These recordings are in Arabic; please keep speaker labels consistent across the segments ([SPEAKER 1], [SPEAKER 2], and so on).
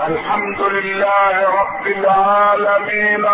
[SPEAKER 1] الحمد لله رب العالمين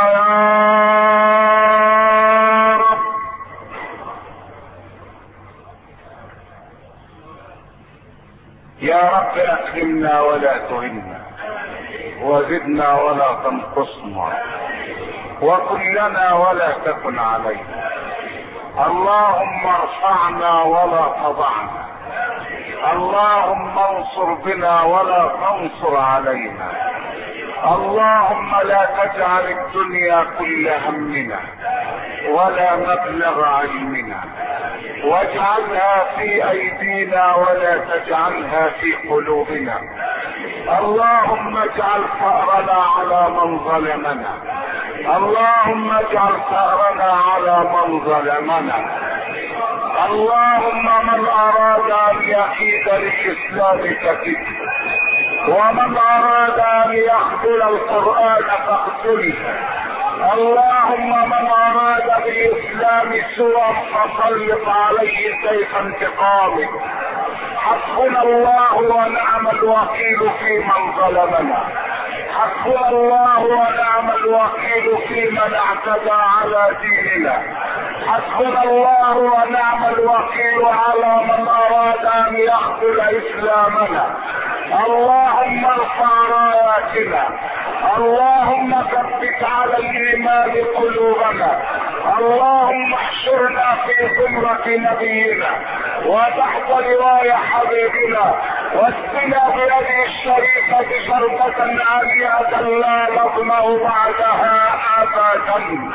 [SPEAKER 1] يا رب اكرمنا ولا تهنا، وزدنا ولا تنقصنا، وكلنا ولا تكن علينا. اللهم ارفعنا ولا تضعنا، اللهم انصر بنا ولا تنصر علينا. اللهم لا تجعل الدنيا كل همنا ولا مبلغ علمنا، واجعلها في ايدينا ولا تجعلها في قلوبنا. اللهم اجعل ثأرنا على من ظلمنا، اللهم اجعل ثأرنا على من ظلمنا. اللهم من اراد ان يكيد للاسلام فكده، ومن اراد ان يخذل القرآن فاقتله. اللهم من اراد بالاسلام سوءا فسلط عليه سيف انتقامك. حسبنا الله ونعم الوكيل في من ظلمنا، حسبنا الله ونعم الوكيل في من اعتدى على ديننا، حسبنا الله ونعم الوكيل على من اراد ان يخذل اسلامنا. اللهم ارفع راياتنا، اللهم ثبت على الايمان قلوبنا، اللهم احشرنا في زمرة نبينا وتحت لواء حبيبنا، واسقنا بيده الشريفة شربة عالية لا نظمأ بعدها ابدا.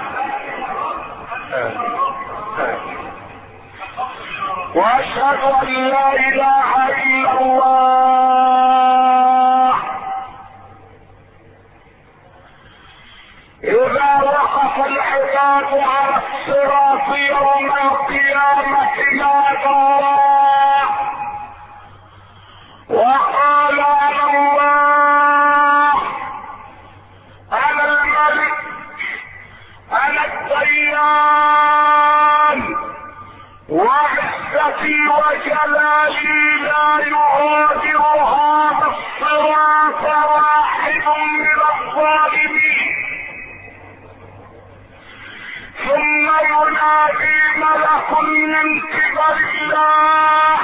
[SPEAKER 1] واشهد ان لا اله الا الله. اذا وقف العباد على الصراط يوم القيامة نادى الله وقال انا الله، انا الملك، انا الديان، وعزتي وجلالي لا يغادر هذا الصراط واحد من الظالمين. ثم ينادي ملك من قبل الله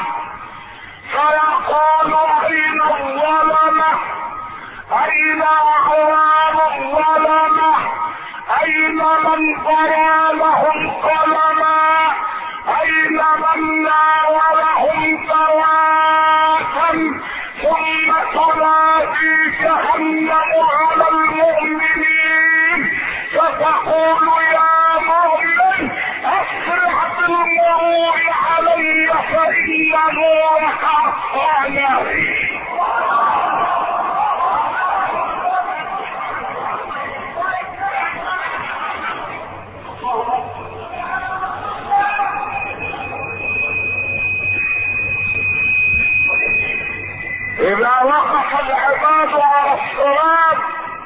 [SPEAKER 1] فيقول اين الظلمة، اين اعوان الظلمة، اين من ضرى لهم قلما، اين من ناولهم دواء. ثم تنادي جهنم على المؤمنين فتقول يا مؤمن اسرع بالمرور علي فان نورك اطفأني. اذا وقف العباد على الصراط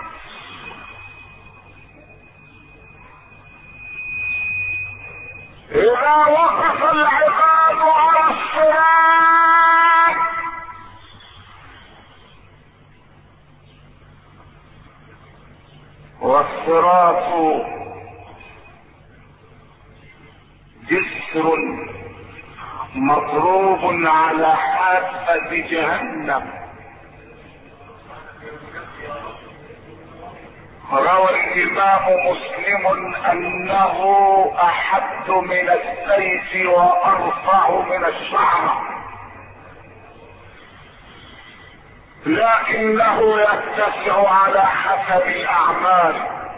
[SPEAKER 1] اذا وقف العباد على الصراط والصراط جسر مضروب على حافة جهنم. روى الامام مسلم انه احد من السيف وارفع من الشعر، لكنه يتسع على حسب الاعمال.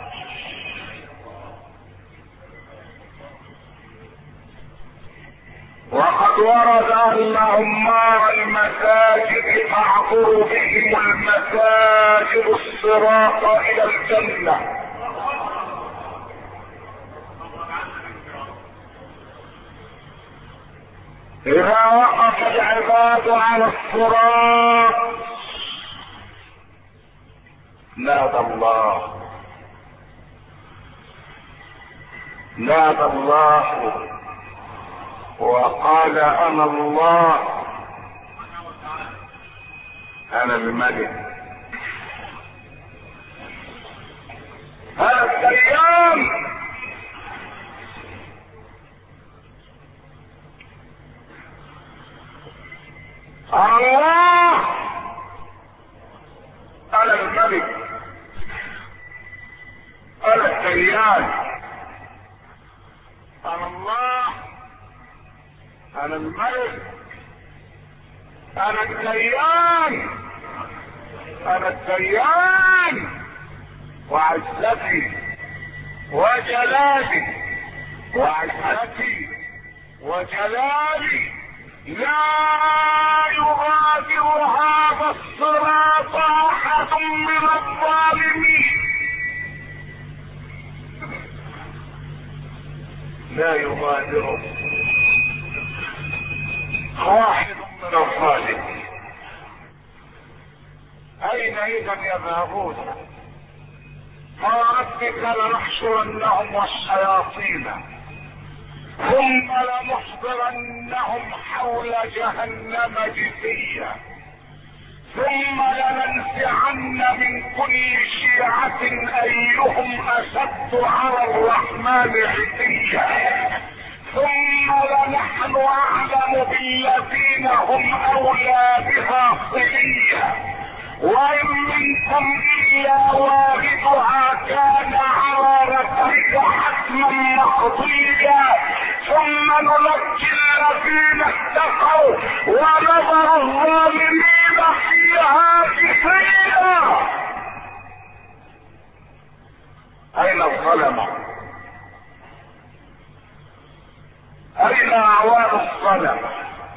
[SPEAKER 1] وقد ورد ان عمار المساجد تعبر بهم المساجد الصراط الى الجنة. اذا وقف العباد على الصراط نادى الله، نادى الله وقال انا الله، انا الملك، الملك، انا الديان، انا الله، انا الملك، انا الديان، انا الديان، وعزتي وجلالي، وعزتي وجلالي لا يغادر هذا الصراط احد من الظالمين، لا يغادر واحد من الظالمين. اين اذا يذهبون؟ فربك لنحشرنهم والشياطين ثم لنحضرنهم حول جهنم جثيا ثم لننزعن من كل شيعة ايهم اشد على الرحمن عتيا ثم لنحن اعلم بالذين هم اولى بها صليا وان منكم الا واردها كان على ربك حتما مقضيا ثم ننجي الذين اتقوا ونذر الظالمين فيها جثيا. اين الظلمه؟ اين اعوان الظلمه؟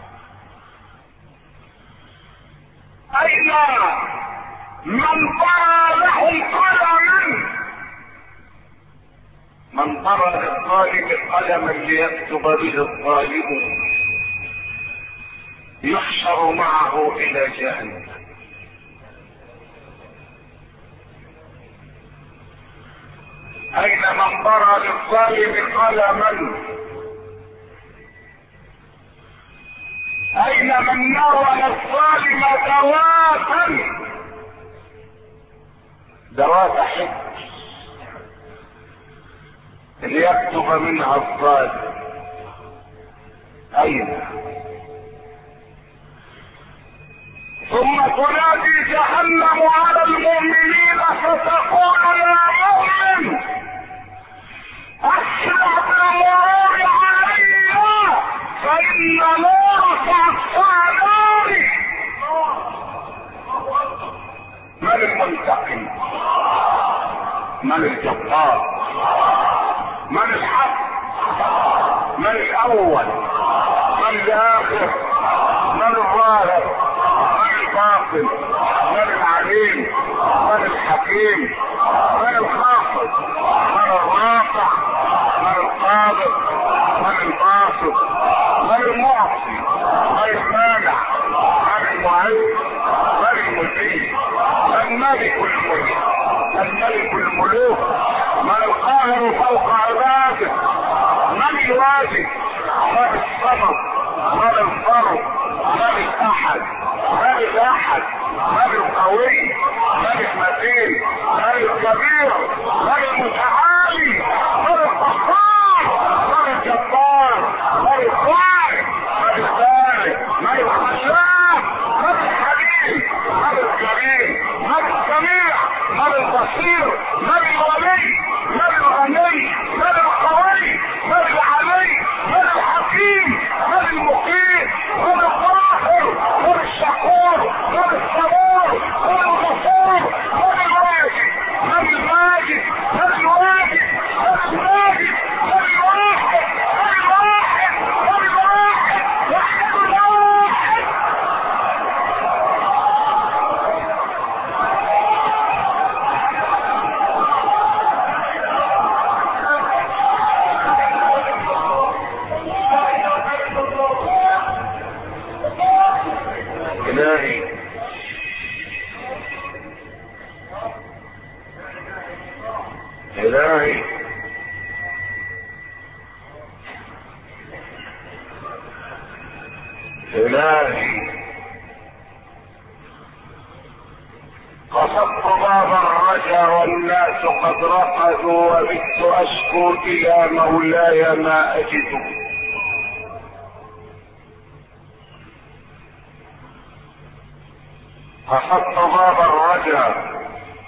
[SPEAKER 1] اين من ضرى لهم قلما؟ من ضرى للظالم قلما ليكتب به الظالم يحشر معه الى جهنم. اين من ضرى للظالم قلما؟ اين من ناول الظالم دوات حج ليكتب منها الظالم؟ اين؟ ثم تنادي جهنم على المؤمنين فتقول يا مؤمن اسرع بالمرور علي فان نورك اطفى ناري. من المنتقم؟ من الجبار؟ من الحق؟ من الاول؟ من الاخر؟ من الظاهر؟ من الباطن؟ من العليم؟ من الحكيم؟ من الخافض؟ من الرافع؟ من القابض؟ من الباسط؟ من المعصي؟ من المانع؟ من المعز؟ من المذل؟ الملك الملك، الملك الملوك، من القاهر فوق عباده، من الواجب، من الصمد، من الفرد، من الاحد، من الاحد، من القوي، من المتين، من الكبير، من المتعالي، من القهار، من الجبار، من الخالق، من البارئ، من الخلاق، من الحليم، من الكريم، من السميع، من البصير، من الولي، من الغني، من القوي، من العلي، من الحكيم، من المقيم، من الظاهر، من الشكور، من الصبور، من الغفور، من الواجد، من الماجد، من الواجد، من الماجد، من الواحد، من الواحد، من الواحد، واحد الواحد. إلهي إلهي إلهي قصدت باب الرجا والناس قد رقدوا وبت أشكو إلى مولاي ما أجد. فحط باب الرجا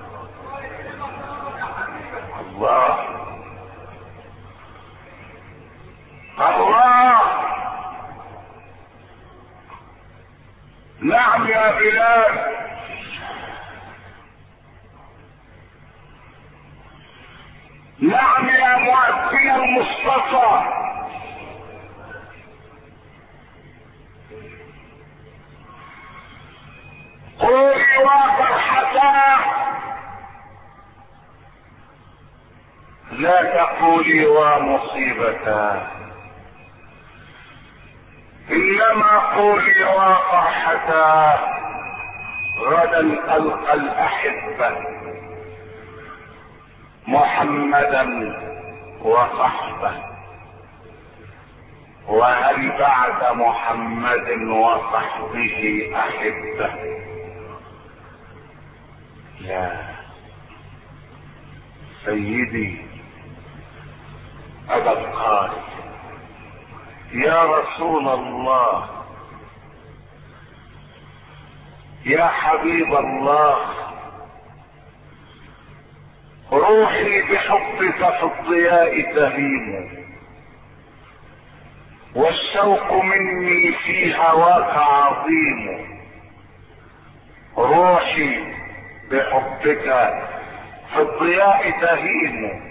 [SPEAKER 1] الإسلام. نعم يا مؤذن المصطفى، قولي وفرحتاه، لا تقولي ومصيبتاه، انما قولي وفرحتاه. غدا القى الاحبه محمدا وصحبه، وهل بعد محمد وصحبه احبه؟ لا. سيدي ابا القاسم يا رسول الله، يا حبيب الله، روحي بحبك في الضياء تهيم، والشوق مني في هواك عظيم. روحي بحبك في الضياء تهيم،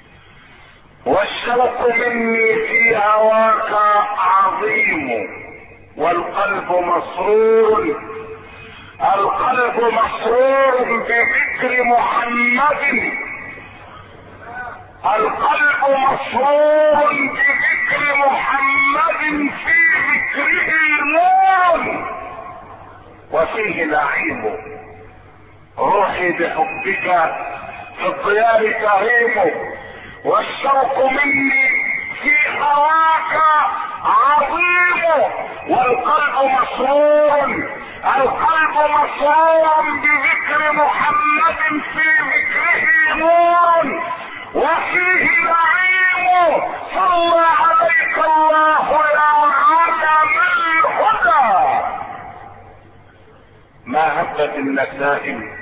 [SPEAKER 1] والشوق مني في هواك عظيم، والقلب مسرور، القلب مسرور بذكر محمد، القلب مسرور بذكر محمد، في ذكره نور وفيه نعيم. روحي بحبك في الضياء تهيم، والشوق مني في هواك عظيم، والقلب مسرور، القلب مسرور بذكر محمد، في ذكره نور وفيه نعيم. صلى عليك الله يا عالم الهدى. ما هبت النسائم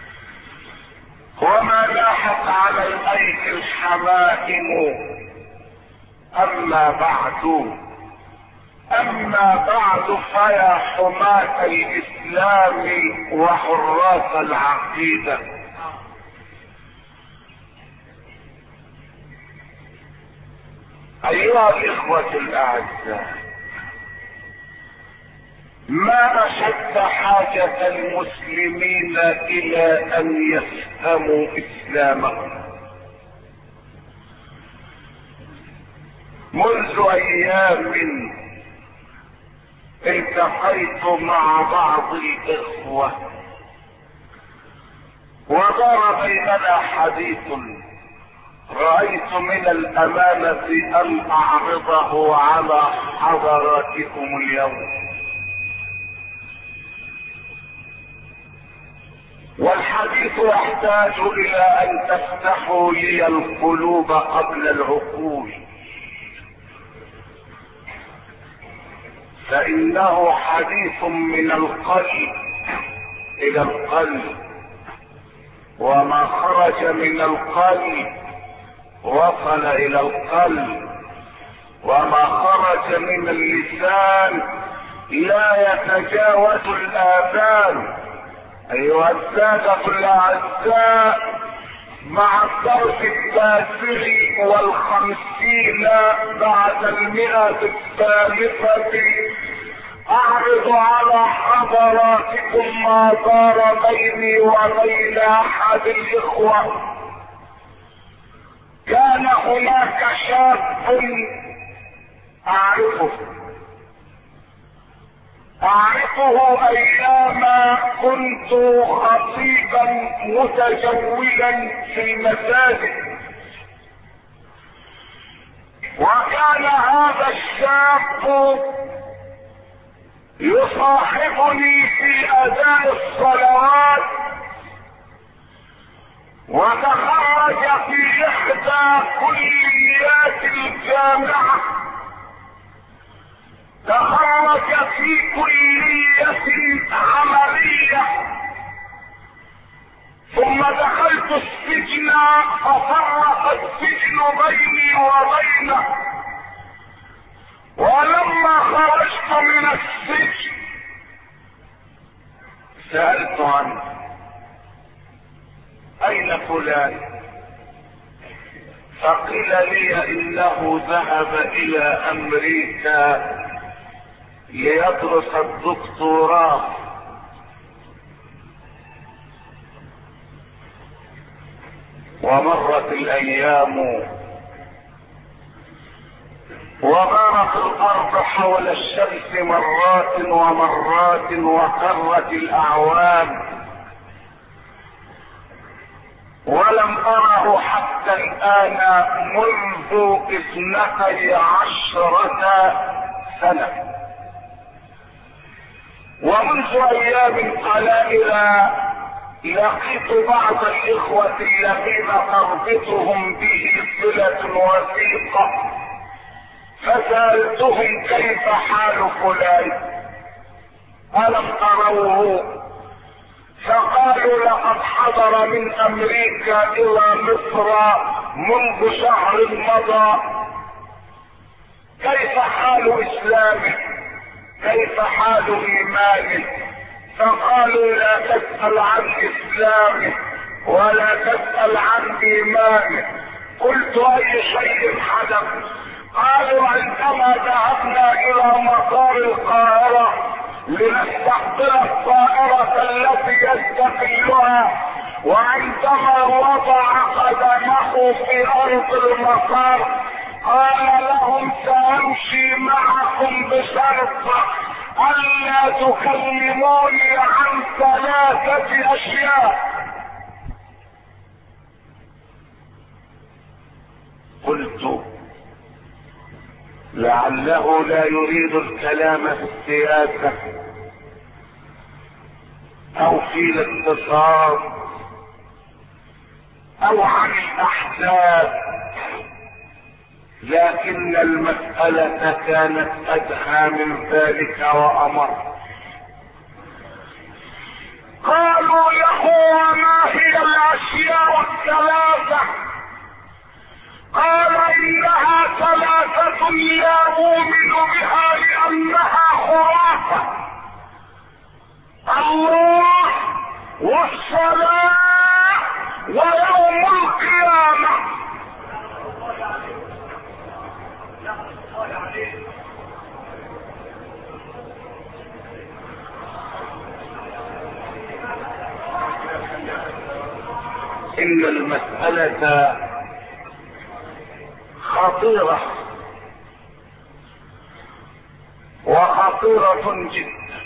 [SPEAKER 1] وما لاحت على الايدي الحمائم. اما بعد فيا حماة الاسلام وحراس العقيدة، ايها الاخوة الاعزاء، ما اشد حاجة المسلمين الى ان يفهموا اسلامهم. منذ ايام التقيت مع بعض الاخوة ودار بيننا حديث، رأيت من الامانة ان اعرضه على حضراتكم اليوم، والحديث يحتاج الى ان تفتحوا لي القلوب قبل العقول، فانه حديث من القلب الى القلب، وما خرج من القلب وصل الى القلب، وما خرج من اللسان لا يتجاوز الاذان. ايها السادة الاعزاء، مع الدرس 59 بعد 100 اعرض على حضراتكم ما دار بيني وبين احد الاخوة. كان هناك شاب اعرفه ايام كنت خطيبا متجولا في المساجد، وكان هذا الشاب يصاحبني في اداء الصلوات، وتخرج في احدى كليات الجامعة، تخرج في كلية عملية، ثم دخلت السجن ففرق السجن بيني وبينه، ولما خرجت من السجن سألت عنه اين فلان؟ فقيل لي انه ذهب الى امريكا ليدرس الدكتوراه. ومرت الايام ودارت الارض حول الشمس مرات ومرات وقرت الاعوام، ولم اره حتى الان منذ 12 سنة. ومنذ ايام قلائل لقيت بعض الاخوة الذين تربطهم به صلة وثيقة، فسألتهم كيف حال فلان ألم تروه؟ فقالوا لقد حضر من امريكا الى مصر منذ شهر مضى. كيف حال اسلامه؟ كيف حال ايمانه؟ فقالوا لا تسأل عن اسلامه ولا تسأل عن ايمانه. قلت اي شيء حدث؟ قالوا عندما ذهبنا الى مطار القاهرة لنستقبل الطائرة التي يستقلها، وعندما وضع قدمه في ارض المطار قال لهم سامشي معكم بشرط الا تكلموني عن 3 اشياء. قلت لعله لا يريد الكلام في السياسة او في الاقتصاد او عن الاحداث، لكن المسألة كانت ادهى من ذلك وامر. قالوا له وما هي الاشياء ال3؟ قال انها 3 لا اؤمن بها لانها خرافة: الله والصلاة ويوم القيامة. ان المسألة خطيرة وخطيرة جدا.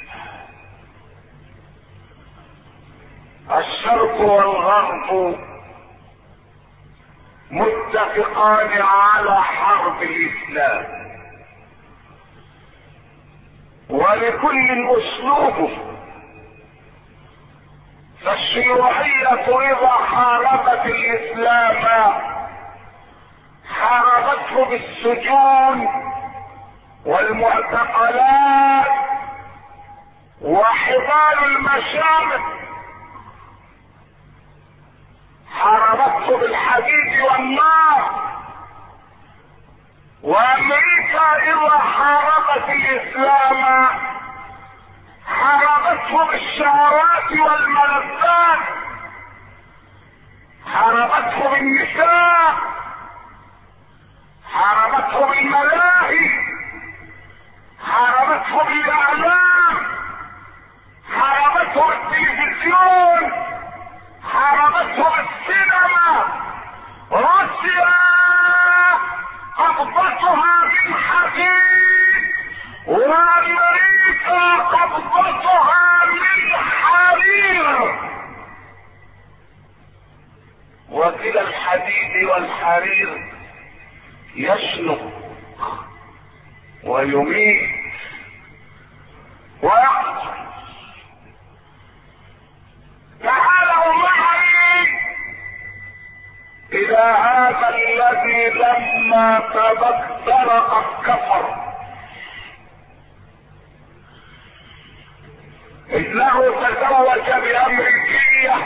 [SPEAKER 1] الشرق والغرب متفقان على حرب الاسلام، ولكل اسلوبه. فالشيوعية اذا حاربت الاسلام حاربته بالسجون والمعتقلات وحبال المشامخ، حاربته بالحديد والنار. وامريكا اذا حاربت الاسلام حاربته بالشهوات والملذات، حاربته بالنساء، حاربته بالملاهي، حاربته بالاعلام، حاربته بالتلفزيون، حاربته بالسينما. روسيا قبضتها من حديد، وامريكا قبضتها من حرير. وكلا الحديد والحرير يشنق ويميت ويقتل. تعالوا معي الى هذا الذي لما تبكر قد كفر. انه تزوج بامريكية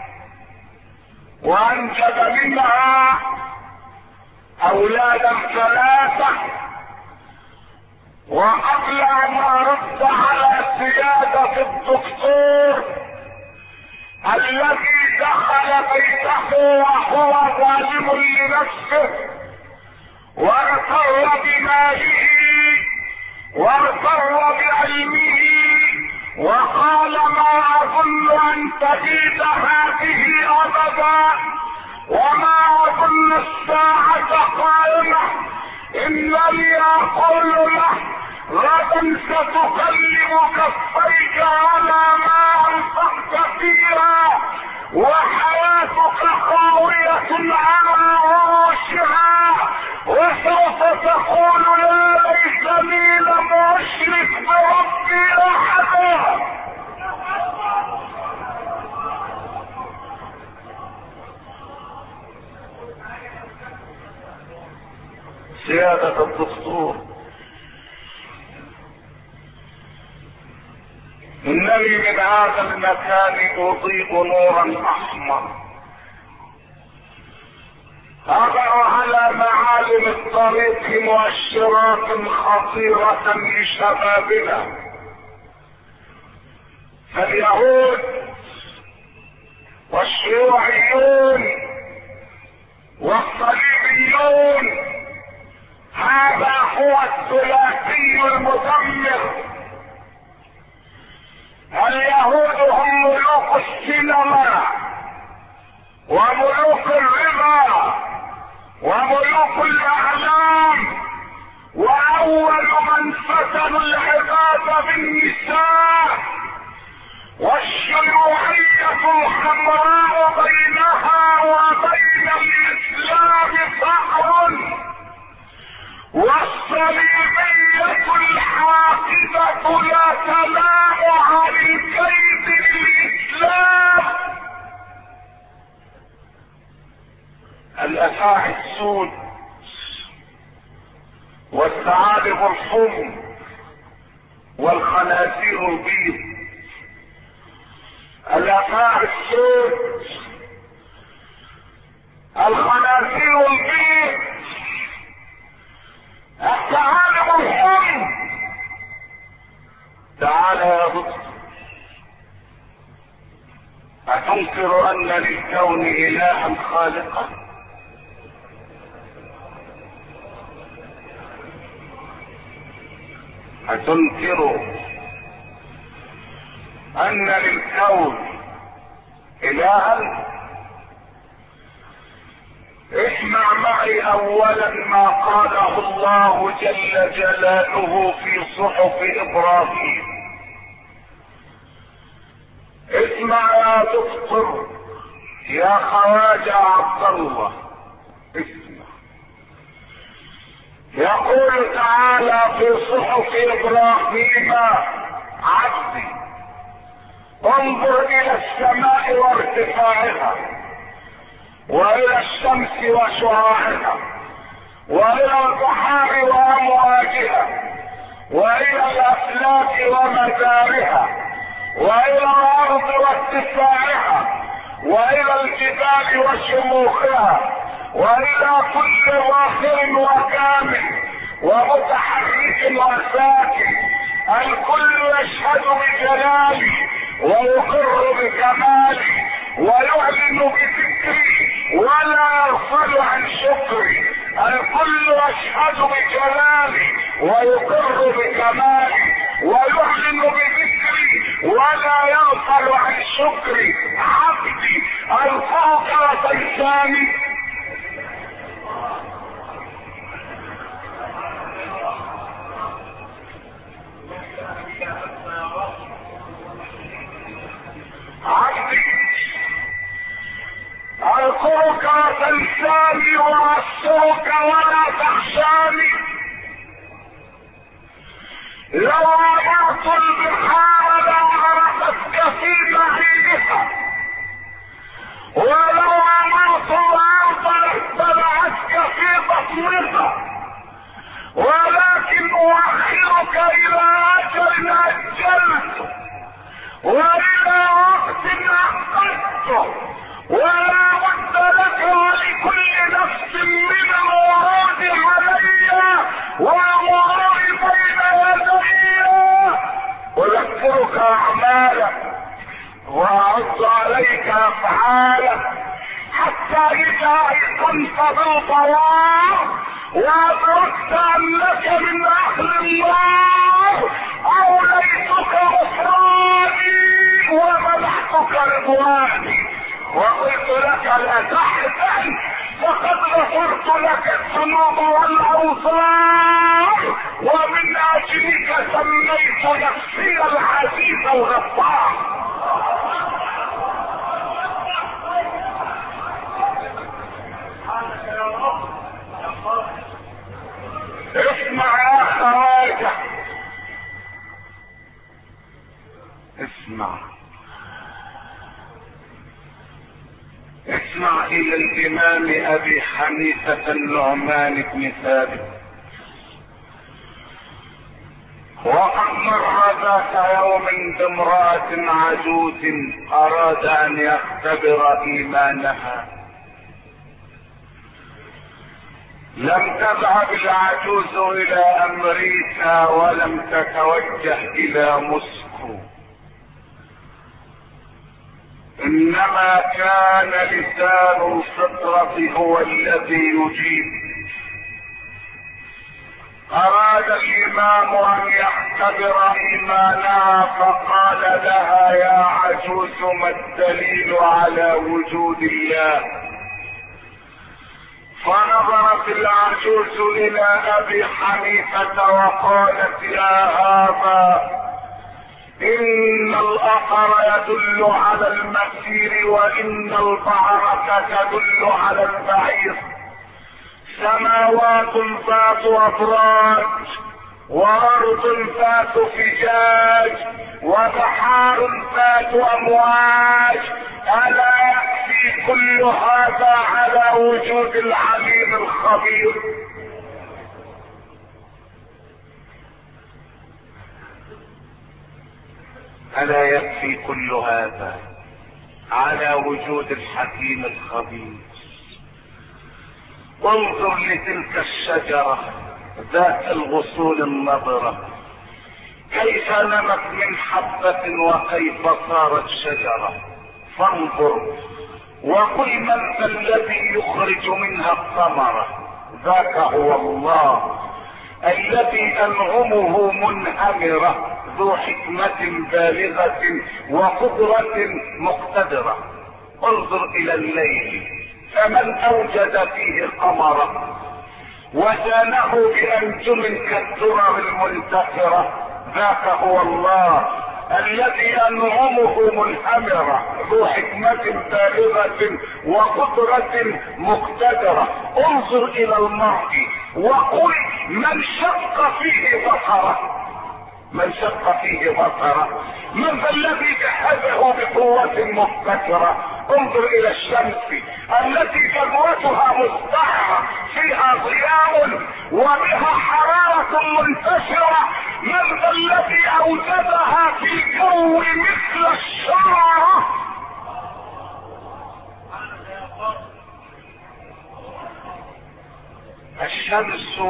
[SPEAKER 1] وانجب منها اولادا 3، وقبل ان ارد على سيادة الدكتور الذي دخل بيته وهو ظالم لنفسه واغتر بماله واغتر بعلمه وقال ما اظن ان تزيد هذه ابدا وما اظن الساعة قائمة انني اقول له غدا ستقلب كفيك على ما انفقت فيها وحياتك خاوية على عروشها وسوف تقول يا ليتني لم اشرك بربي احدا. سيادة الدكتور انني من هذا المكان اضيء نورا احمر اضع على معالم الطريق مؤشرات خطيرة لشبابنا فاليهود والشيوعيون والصليبيون هذا هو الثلاثي المدمر. اليهود هم ملوك السينما وملوك الربا وملوك الاعلام واول من فتنوا العباد بالنساء والشيوعية الحمراء بينها وبين الاسلام فخر والصليبية الحاقدة لا تنام عن الكيد للإسلام. الأفاعي السود والثعالب الحمر والخنازير البيض. الأفاعي السود الخنازير البيض الثعالب الحمر. تعال يا دكتور أتنكر أن للكون إلها خالقا؟ أتنكر أن للكون إلها؟ اسمع معي اولا ما قاله الله جل جلاله في صحف ابراهيم. اسمع يا دكتور يا خواجة عبد الله اسمع. يقول تعالى في صحف ابراهيم عبدي انظر الى السماء وارتفاعها والى الشمس وشعاعها والى البحار وامواجها والى الافلاك ومدارها والى الارض واتساعها والى الجبال وشموخها والى كل ظاهر وكامل ومتحرك وساكن الكل يشهد بجلالي ويقر بكمالي ويعلن بذكري ولا يغفل عن شكري. الكل يشهد بجلالي ويقر بكمالي ويعلن بذكري ولا يغفل عن شكري. عبدي الفوق لا تنساني. عبدي اذكرك تنساني واذكرك ولا تخشاني. لو عبرت البحار لغرقتك في بعيدها ولو عبرت الارض لاختبعتك في بطنها ولكن اؤخرك الى اجل اجلته والى وقت اخذته ولا بد لك ولكل نفس من الورود علي والمرور بين يحث عليك افعالك حتى اذا ايقنت بالضلال وادركت انك من اهل النار اوليتك غفراني ومنحتك رضواني وقلت لك لا تحزن فقد غفرت لك الذنوب والاوصار ومن اجلك سميت نفسي العزيز الغفار. اسمع يا خواجه، اسمع الى الامام ابي حنيفة النعمان بن ثابت. وقد مر ذات يوم بامرأة عجوز اراد ان يختبر ايمانها. لم تذهب العجوز الى امريكا ولم تتوجه الى موسكو، انما كان لسان الفطرة هو الذي يجيب. اراد الامام ان يختبر ايمانها فقال لها يا عجوز ما الدليل على وجود الله؟ فنظرت العجوز الى ابي حنيفة وقالت يا هذا ان الاثر يدل على المسير وان البعرة تدل على البعير، سماوات ذات ابراج وارض ذات فجاج وبحار ذات امواج، الا يكفي كل هذا على وجود العليم الخبير؟ الا يكفي كل هذا على وجود الحكيم الخبير؟ انظر لتلك الشجرة ذات الغصون النضرة كيف نمت من حبة وكيف صارت شجرة. فانظر وقل من ذا الذي يخرج منها الثمرة؟ ذاك هو الله الذي انعمه منهمرة ذو حكمة بالغة وقدرة مقتدرة. انظر الى الليل فمن اوجد فيه قمرا وزانه بانجم كالدرر المنتثرة؟ ذاك هو الله الذي انعمه منهمرة ذو حكمة بالغة وقدرة مقتدرة. انظر الى المرء وقل من شق فيه بصره؟ من شق فيه بصره؟ من ذا الذي جهزه بقوة مبتكرة؟ انظر الى الشمس التي جذوتها مستعرة فيها ضياء وبها حرارة منتشرة، من ذا الذي اوجدها في الجو مثل الشرارة؟ الشمس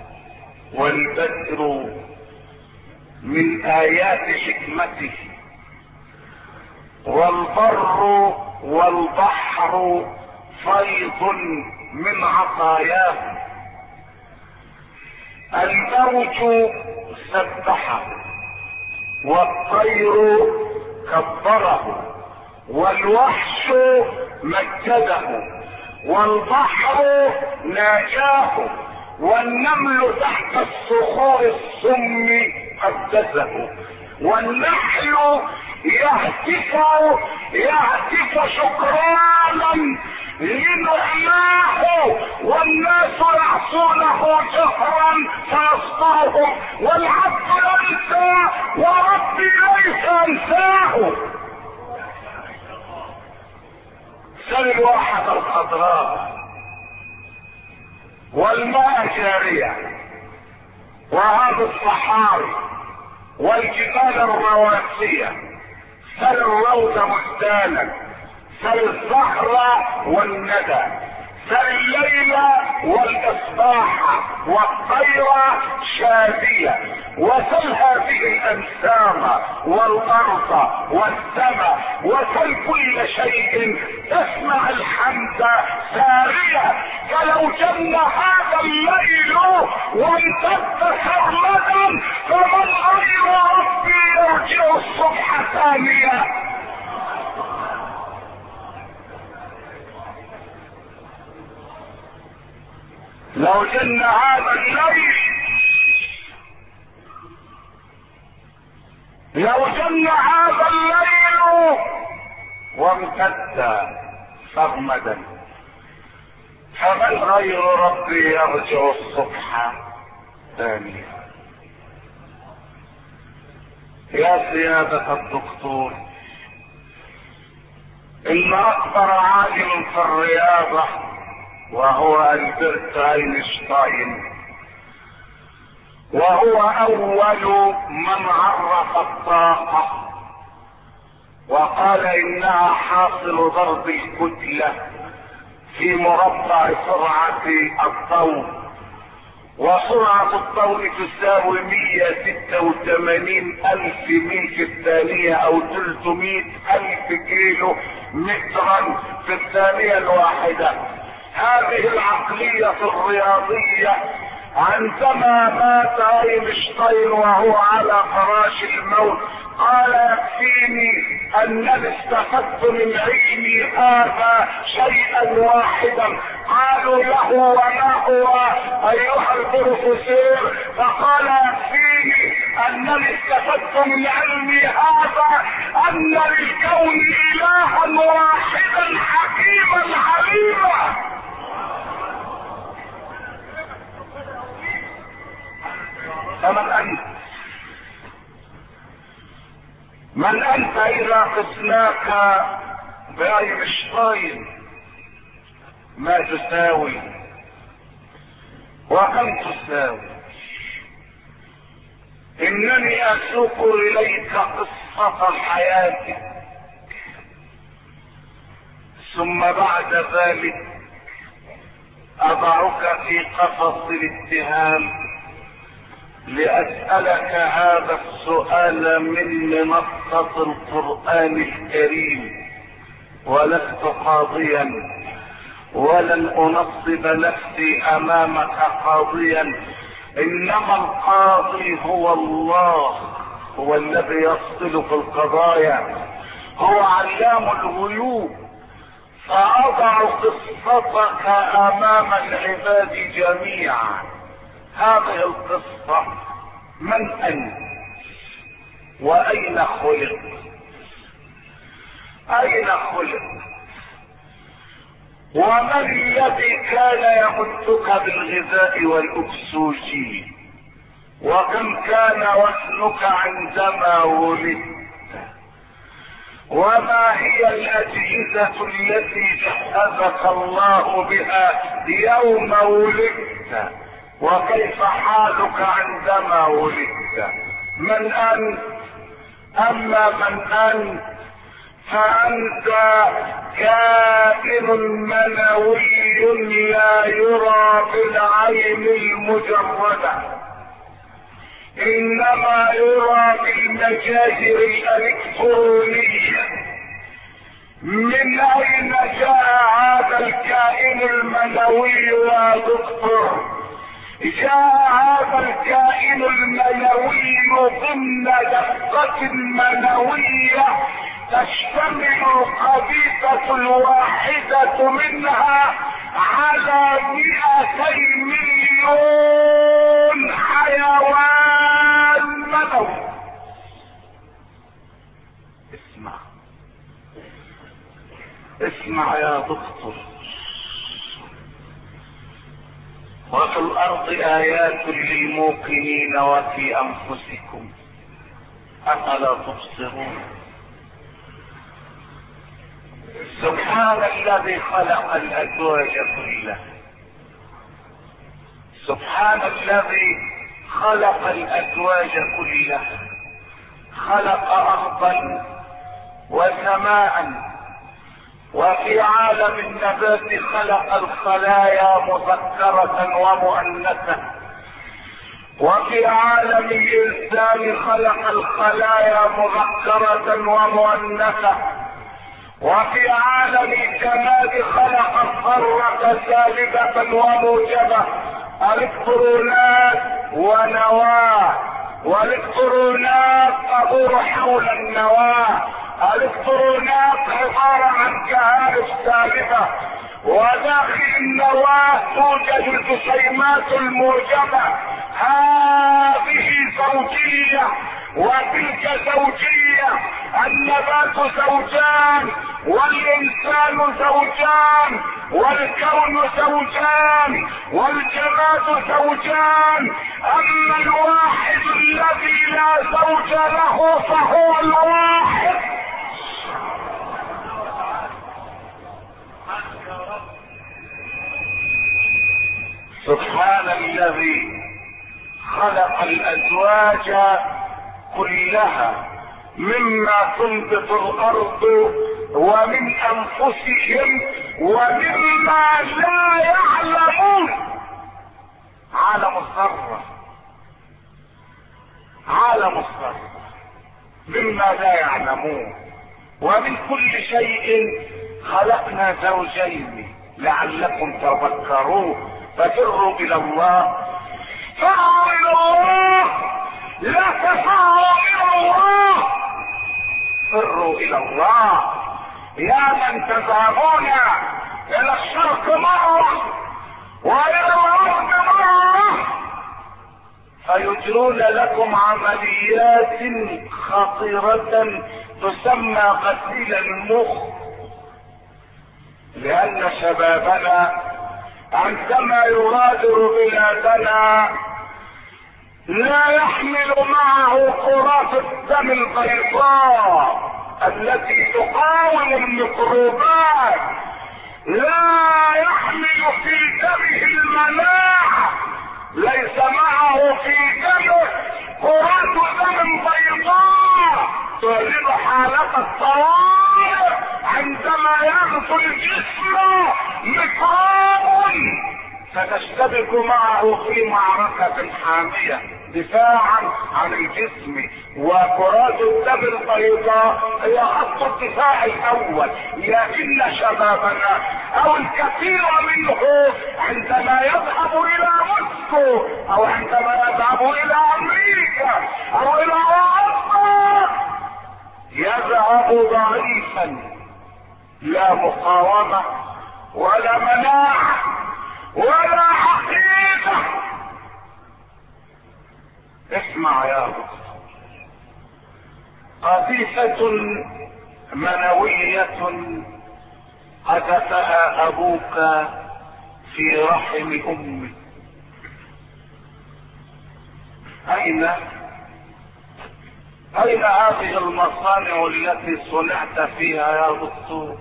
[SPEAKER 1] والبدر من ايات حكمته، والبر والبحر فيض من عطاياه. الموج سبحه والطير كبره والوحش مجده والبحر ناجاه والنمل تحت الصخور السم قدسه والنحل يهتف شكرانا لنعماه والناس يعصونه جهرا فيصطهم والعبد ينسى وربي ليس انساه. سل الواحة الخضراء والماء جارية وهذا الصحاري والجبال الرواسية، سل الروض مزدانا، سل الزهر والندى، فالليل والاصباح والطير شادية، وسل هذه الانسام والارض والسماء وسل كل شيء تسمع الحمد سارية. فلو جن هذا الليل وامتد سرمدا فمن غير ربي يرجع الصبح ثانية. لو جن هذا الليل، لو جن هذا الليل وامتد سرمدا فمن غير ربي يرجع الصبح ثانيا. يا سيادة الدكتور، ان اكبر عالم في الرياضة وهو ألبرت أينشتاين، وهو اول من عرف الطاقة وقال انها حاصل ضرب الكتلة في مربع سرعة الضوء، وسرعة الضوء تساوي 186,000 ميل في الثانية او 300,000 كيلو مترا في الثانية الواحدة. هذه العقلية الرياضية عندما مات اينشتاين وهو على فراش الموت قال يكفيني انني استفدت من علمي هذا شيئا واحدا. قالوا له وما هو ايها البروفيسور؟ فقال يكفيني انني استفدت من علمي هذا ان للكون الها واحدا حكيما عليما. فمن انت؟ من انت اذا قسناك باينشتاين ما تساوي وكم تساوي؟ انني اسوق اليك قصة حياتك ثم بعد ذلك اضعك في قفص الاتهام لأسألك هذا السؤال من منصة القرآن الكريم، ولست قاضيا ولن أنصب نفسي أمامك قاضيا، إنما القاضي هو الله، هو الذي يفصل في القضايا، هو علام الغيوب. فأضع قصتك أمام العباد جميعا. هذه القصة: من أنت؟ وأين خلق؟ أين خلق؟ ومن الذي كان يمدك بالغذاء والأكسجين؟ وكم كان وزنك عندما ولدت؟ وما هي الأجهزة التي جهزك الله بها يوم ولدت؟ وكيف حالك عندما ولدت؟ من أنت؟ أما من أنت فأنت كائن منوي لا يرى بالعين المجردة، إنما يرى بالمجاهر الإلكترونية. من أين جاء هذا الكائن المنوي يا دكتور؟ جاء هذا الكائن المنوي ضمن دقة منوية تشتمل القذيفة الواحدة منها على 200 مليون حيوان منوي. اسمع يا دكتور. وفي الارض ايات للموقنين وفي انفسكم افلا تبصرون. سبحان الذي خلق الازواج كلها، سبحان الذي خلق الازواج كلها، خلق ارضا وسماء وفي عالم النبات خلق الخلايا مذكرة ومؤنثة، وفي عالم الانسان خلق الخلايا مذكرة ومؤنثة، وفي عالم الجماد خلق الذرة سالبة وموجبة، الكترونات ونواة، والالكترونات تدور حول النواة، الالكترونات عبارة عن كهارب سالبة، وداخل النواة توجد الجسيمات الموجبة، هذه زوجية وتلك زوجية، النبات زوجان والإنسان زوجان والكون زوجان والجماد زوجان، أما الواحد الذي لا زوج له فهو الواحد. سبحان الذي خلق الأزواج كلها مما تنبت الأرض ومن أنفسهم ومما لا يعلمون. عالم الذرة، عالم الذرة مما لا يعلمون، ومن كل شيء خلقنا زوجين لعلكم تذكرون. ففروا إلى الله، فروا إلى الله، لا تفروا إلى الله، فروا إلى الله. يا من تذهبون إلى الشرق مرة وإلى الغرب مرة فيجرون لكم عمليات خطيرة تسمى غسيل المخ، لأن شبابنا عندما يغادر بلادنا لا يحمل معه كرات الدم البيضاء التي تقاوم الميكروبات، لا يحمل في دمه المناعة، ليس معه في دمه كرات دم بيضاء تولد حالة الطوارئ عندما يغزو الجسم ميكروب فتشتبك معه في معركة حامية دفاعا عن الجسم. وكرات الدم البيضاء هي خط الدفاع الاول، لكن شبابنا او الكثير منه عندما يذهب الى موسكو او عندما يذهب الى امريكا او الى اوروبا يذهب ضعيفا، لا مقاومة ولا مناعة ولا حقيقة. اسمع يا دكتور، قذيفة منوية قذفها ابوك في رحم امك، اين هذه المصانع التي صنعت فيها يا دكتور؟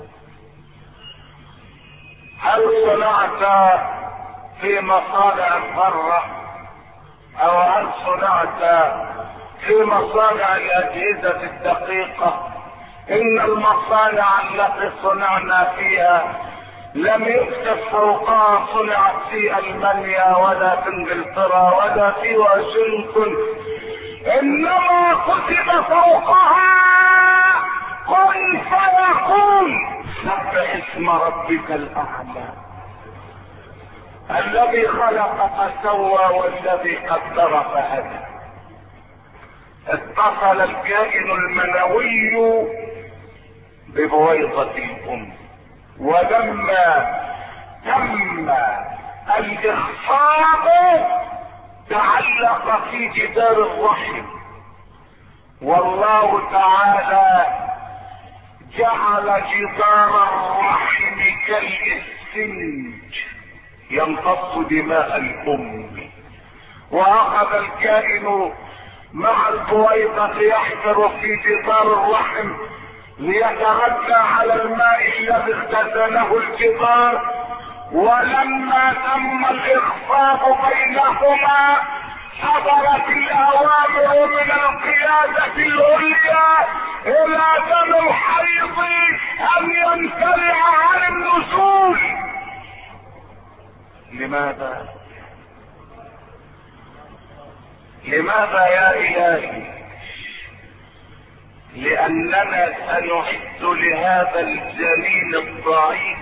[SPEAKER 1] هل صنعت في مصانع الذرة او هل صنعت في مصانع الاجهزة الدقيقة؟ ان المصانع التي صنعنا فيها لم يكتب فوقها صنعت في المانيا ولا في انجلترا ولا في واشنطن، انما كتب فوقها كن فيكون. سبح اسم ربك الاعلى الذي خلق فسوى والذي قدر فهدى. اتصل الكائن المنوي ببويضة الام، ولما تم الاخصاب تعلق في جدار الرحم، والله تعالى جعل جدار الرحم كالاسفنج يمتص دماء الام، واخذ الكائن مع البويضة يحفر في جدار الرحم ليتغذى على الماء الذي اختزنه الجدار. ولما تم الاخفاق بينهما صدرت الاوامر من القيادة العليا الى دم الحيض ان ينتزع لماذا؟ لماذا يا إلهي؟ لأننا سنعد لهذا الجنين الضعيف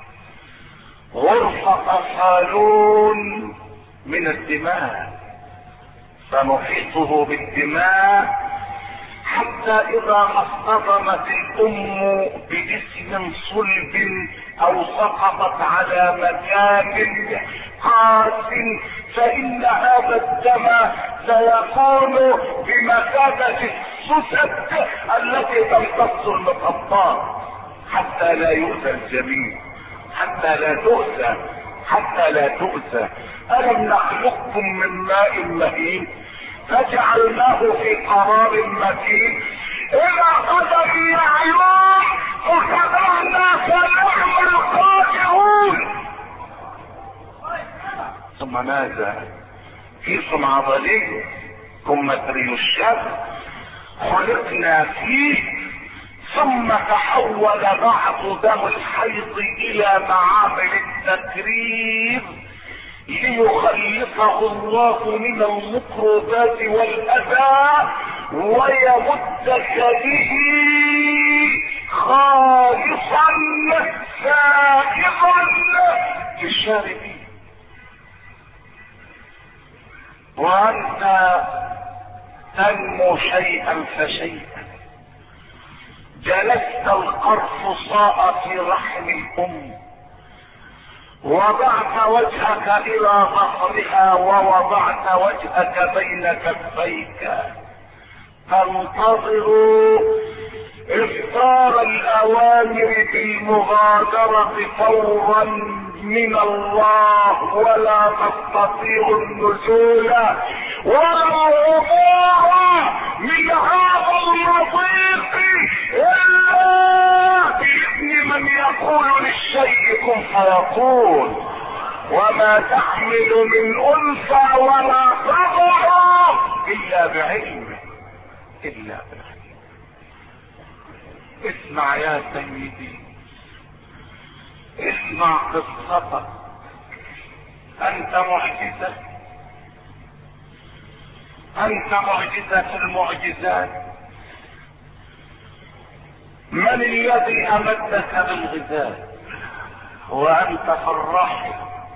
[SPEAKER 1] غرفة صالون من الدماء، سنحيطه بالدماء حتى اذا ما اصطدمت الام بجسم صلب او سقطت على مكان قاس فان هذا الدم سيكون بمثابة السسد التي تمتص المطبات حتى لا يؤذى الجميع، حتى لا تؤذى. ألم نخلقكم من ماء مهين فجعلناه في قرار مكين إلى قدر معلوم فقدرنا فنعم القادرون. ثم ماذا؟ كيس عضلي ثم تري الشمس خلقنا فيه ثم تحول بعض دم الحيض الى معامل التكرير ليخلصه الله من الميكروبات والاذى ويمدك به خالصا سائغا للشاربين. وانت تنمو شيئا فشيئا. جلست القرفصاء في رحم الام وضعت وجهك الى ظهرها ووضعت وجهك بين كفيك تنتظر اصدار الاوامر بالمغادرة فورا من الله ولا تستطيع النزول ولا العبور من هذا المضيق الا باذن من يقول للشيء كن فيكون. وما تحمل من انثى ولا تضع الا بعلمه. اسمع يا سيدي، اسمع قصتك. انت معجزة المعجزات. من الذي امدك بالغذاء وانت في الرحم؟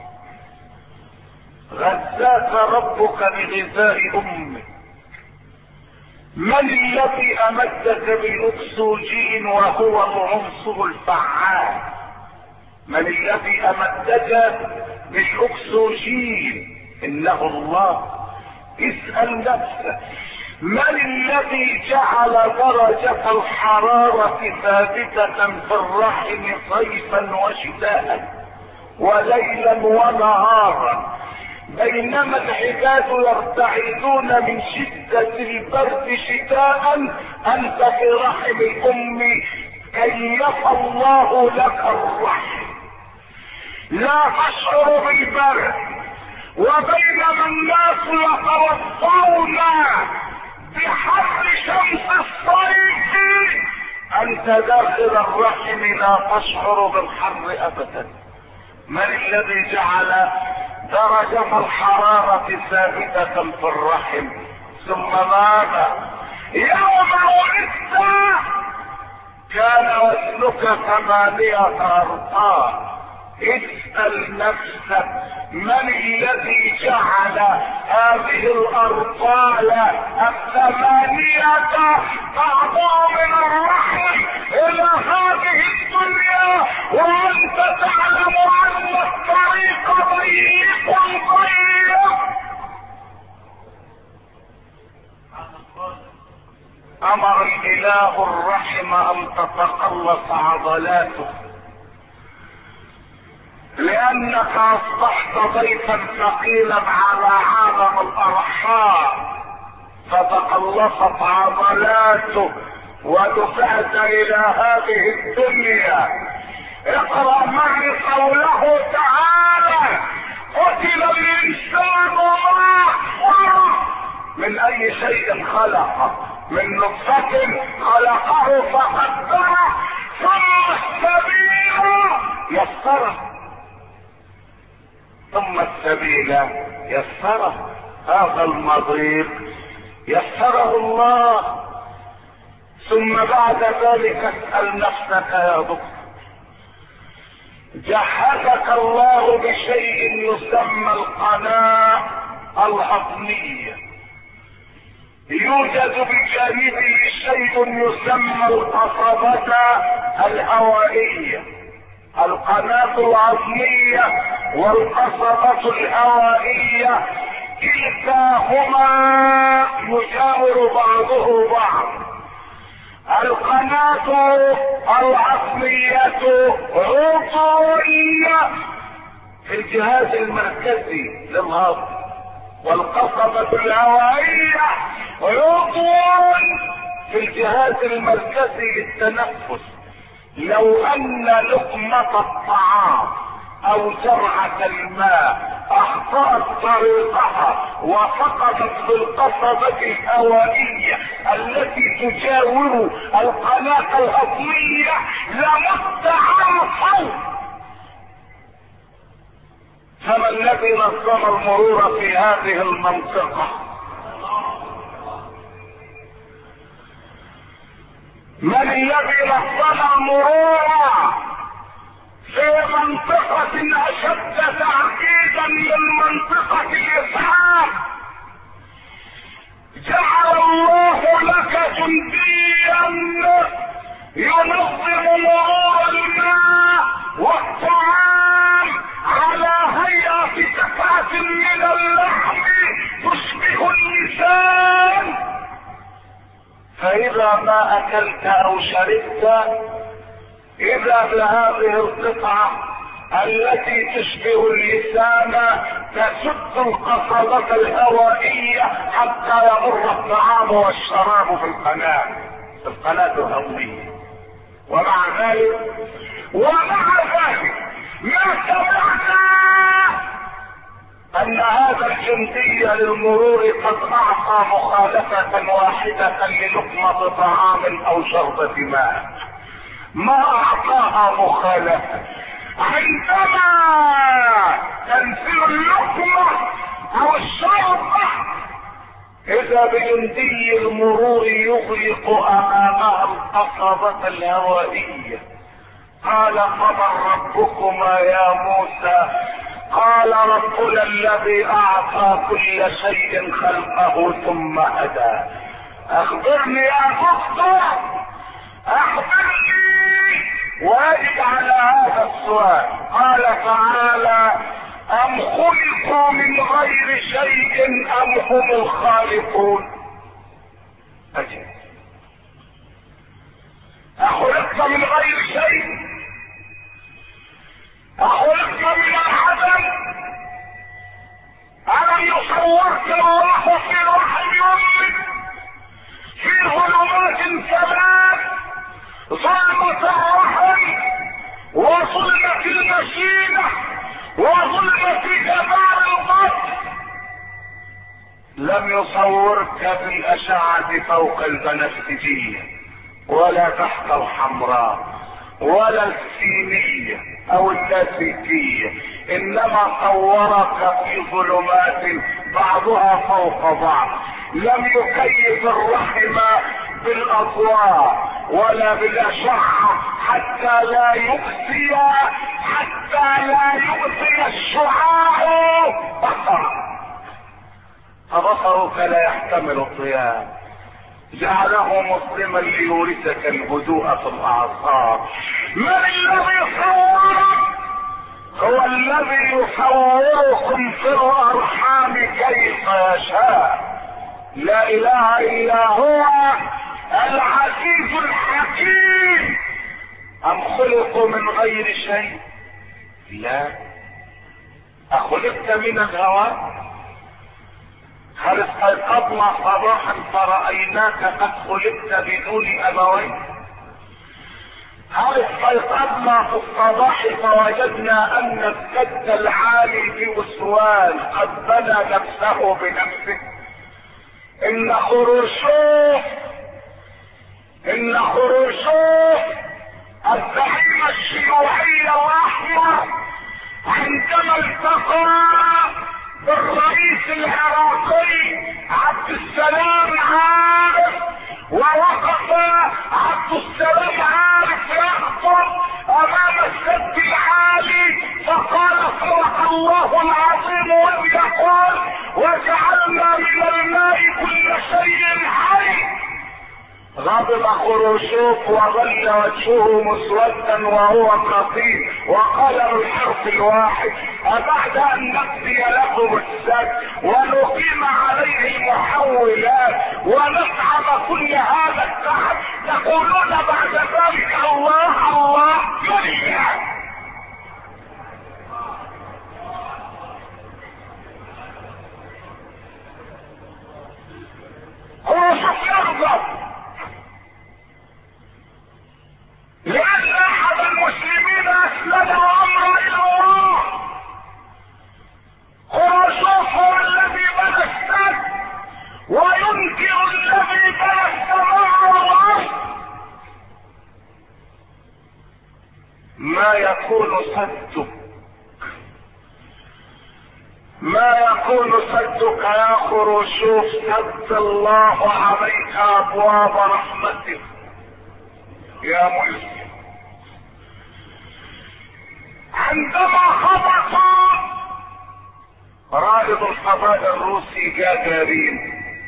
[SPEAKER 1] غذاك ربك بغذاء امك. من الذي امدك بالاكسجين وهو العنصر الفعال؟ من الذي امدك بالاكسجين؟ انه الله. اسأل نفسك من الذي جعل درجة الحرارة ثابتة في الرحم صيفا وشتاء وليلا ونهارا بينما العباد يرتعدون من شدة البرد شتاء؟ انت في رحم الام كيف الله لك الرحم لا تشعر بالبرد وبينما الناس يتوضؤون بحر شمس الصيف انت داخل الرحم لا تشعر بالحر ابدا. من الذي جعل درجة الحرارة ثابتة في الرحم؟ ثم ماذا؟ يوم ولدت كان وزنك 8 أرطال. اسأل نفسك من الذي جعل هذه الأرطال 8 تعبر من الرحم إلى هذه الدنيا وأنت تعلم أن الطريق ضيق. أمر الإله الرحم أن تتقلص عضلاته لانك اصبحت ضيفا ثقيلا على عالم الارحام فتقلصت عضلاته ودفعت الى هذه الدنيا. اقرأ معي قوله تعالى قتل الانسان ما من اي شيء خلقه؟ من نطفة خلقه فقدره ثم السبيل يسره ثم ثم السبيل يسره. هذا المضيق يسره الله. ثم بعد ذلك اسأل نفسك يا دكتور، جهزك الله بشيء يسمى القناة الهضمية، يوجد بجانبه شيء يسمى القصبة الهوائية. القناة الهضمية والقصبة الهوائية كلتاهما يجاور بعضه بعض. القناة العصبية عضوية في الجهاز المركزي للهضم، والقصبة الهوائية عضو في الجهاز المركزي للتنفس. لو ان لقمة الطعام او جرعة الماء اخطأت طريقها وسقطت في القصبة الهوائية التي تجاور القناة الهضمية لمت عرفا. فما الذي نظم المرور في هذه المنطقة؟ من الذي نظم المرور في منطقة اشد تعقيدا من منطقة الاسعاف؟ جعل الله لك جنديا ينظم مرور الماء والطعام على هيئة قطعة من اللحم تشبه اللسان، فإذا ما أكلت أو شربت إذا بهذه القطعة التي تشبه اللسان تسد القصبة الهوائية حتى يمر الطعام والشراب في القناة الهضمية. ومع ذلك ما سمعنا ان هذا الجندي للمرور قد اعطى مخالفة واحدة للقمة طعام او شربة ماء، ما اعطاها مخالفة. عندما تنزل اللقمة او الشربة اذا بجندي المرور يغلق امامها القصبة الهوائية. قال فمن ربكما يا موسى؟ قال ربنا الذي اعطى كل شيء خلقه ثم هدى. اخبرني يا دكتور، اخبرني. واجب على هذا السؤال. قال تعالى ام خلقوا من غير شيء ام هم الخالقون؟ اجل، اخلقت من غير شيء؟ اخلقت من العدم؟ الم يصورك الله في رحم امك في ظلمات ثلاث، ظلمة الرحم وظلمة المشيمة وظلمة جبار البطن. لم يصورك بالاشعة فوق البنفسجية ولا تحت الحمراء ولا السينية او اللاسلكية، انما صورك في ظلمات بعضها فوق بعض. لم يكيف الرحم بالاضواء ولا بالاشعة حتى لا يؤذي الشعاع بصرك، فبصرك لا يحتمل الضياء. جعله مسلما ليورثك الهدوء في الاعصاب. من الذي صورك؟ هو الذي يصوركم في الارحام كيف يشاء. لا اله الا هو العزيز الحكيم. ام خلقوا من غير شيء؟ لا. اخلقت من الهواء؟ هل استيقظنا صباحا فرأيناك قد خلقت بدون ابوين؟ هل استيقظنا في الصباح فوجدنا ان السد العالي في اسوان قد بنى نفسه بنفسه؟ ان خروشوف الزعيم الشيوعي الاحمر عندما التقى بالرئيس العراقي عبد السلام عارف، ووقف عبد السلام عارف يخطب امام السد العالي، فقال صدق الله العظيم واذ يقول وجعلنا من الماء كل شيء حي. غضب خروشوف وظل وجهه مسودا وهو قصير، وقال بالحرف الواحد: أبعد أن نقضي لكم السد ونقيم عليه المحولات ونطعم كل هذا التعب تقولون بعد ذلك الله الله؟ كلا. خروشوف يغضب لأن أحد المسلمين أسلم أمره إلى الله. خروشوف هو الذي بنى السد وينكر الذي بنى السماء والأرض. ما يكون صدك، ما يكون صدك يا خروشوف، سد الله عليك أبواب رحمته يا مسلم. عندما خبط رائد الفضاء الروسي جاجارين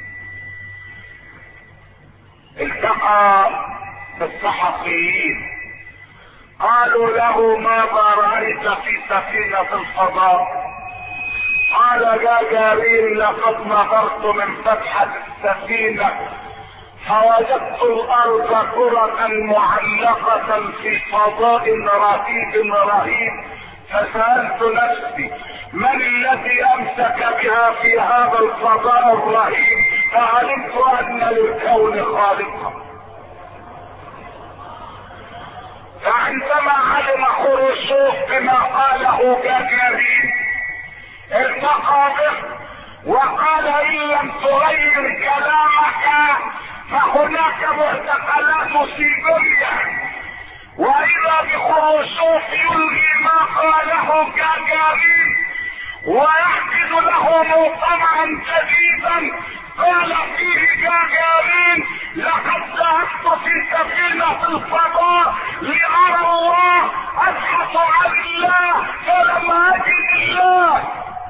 [SPEAKER 1] التقى بالصحفيين، قالوا له ماذا رأيت في سفينة الفضاء؟ قال جاجارين لقد نظرت من فتحة السفينة فوجدت الارض كرة معلقة في فضاء رهيب رهيب، فسألت نفسي من الذي امسك بها في هذا الفضاء الرهيب، فعلمت ان للكون خالقا. فعندما علم خروشوف بما قاله جاجارين التقى به وقال ان لم تغير كلامك فهناك معتقلات سيبيريا. واذا بخروشوف يلغي ما قاله جاجارين ويعقد له مؤتمرا جديدا قال فيه جاجارين: لقد ذهبت في سفينة الفضاء لأرى الله، أبحث عن الله فلم أجد الله.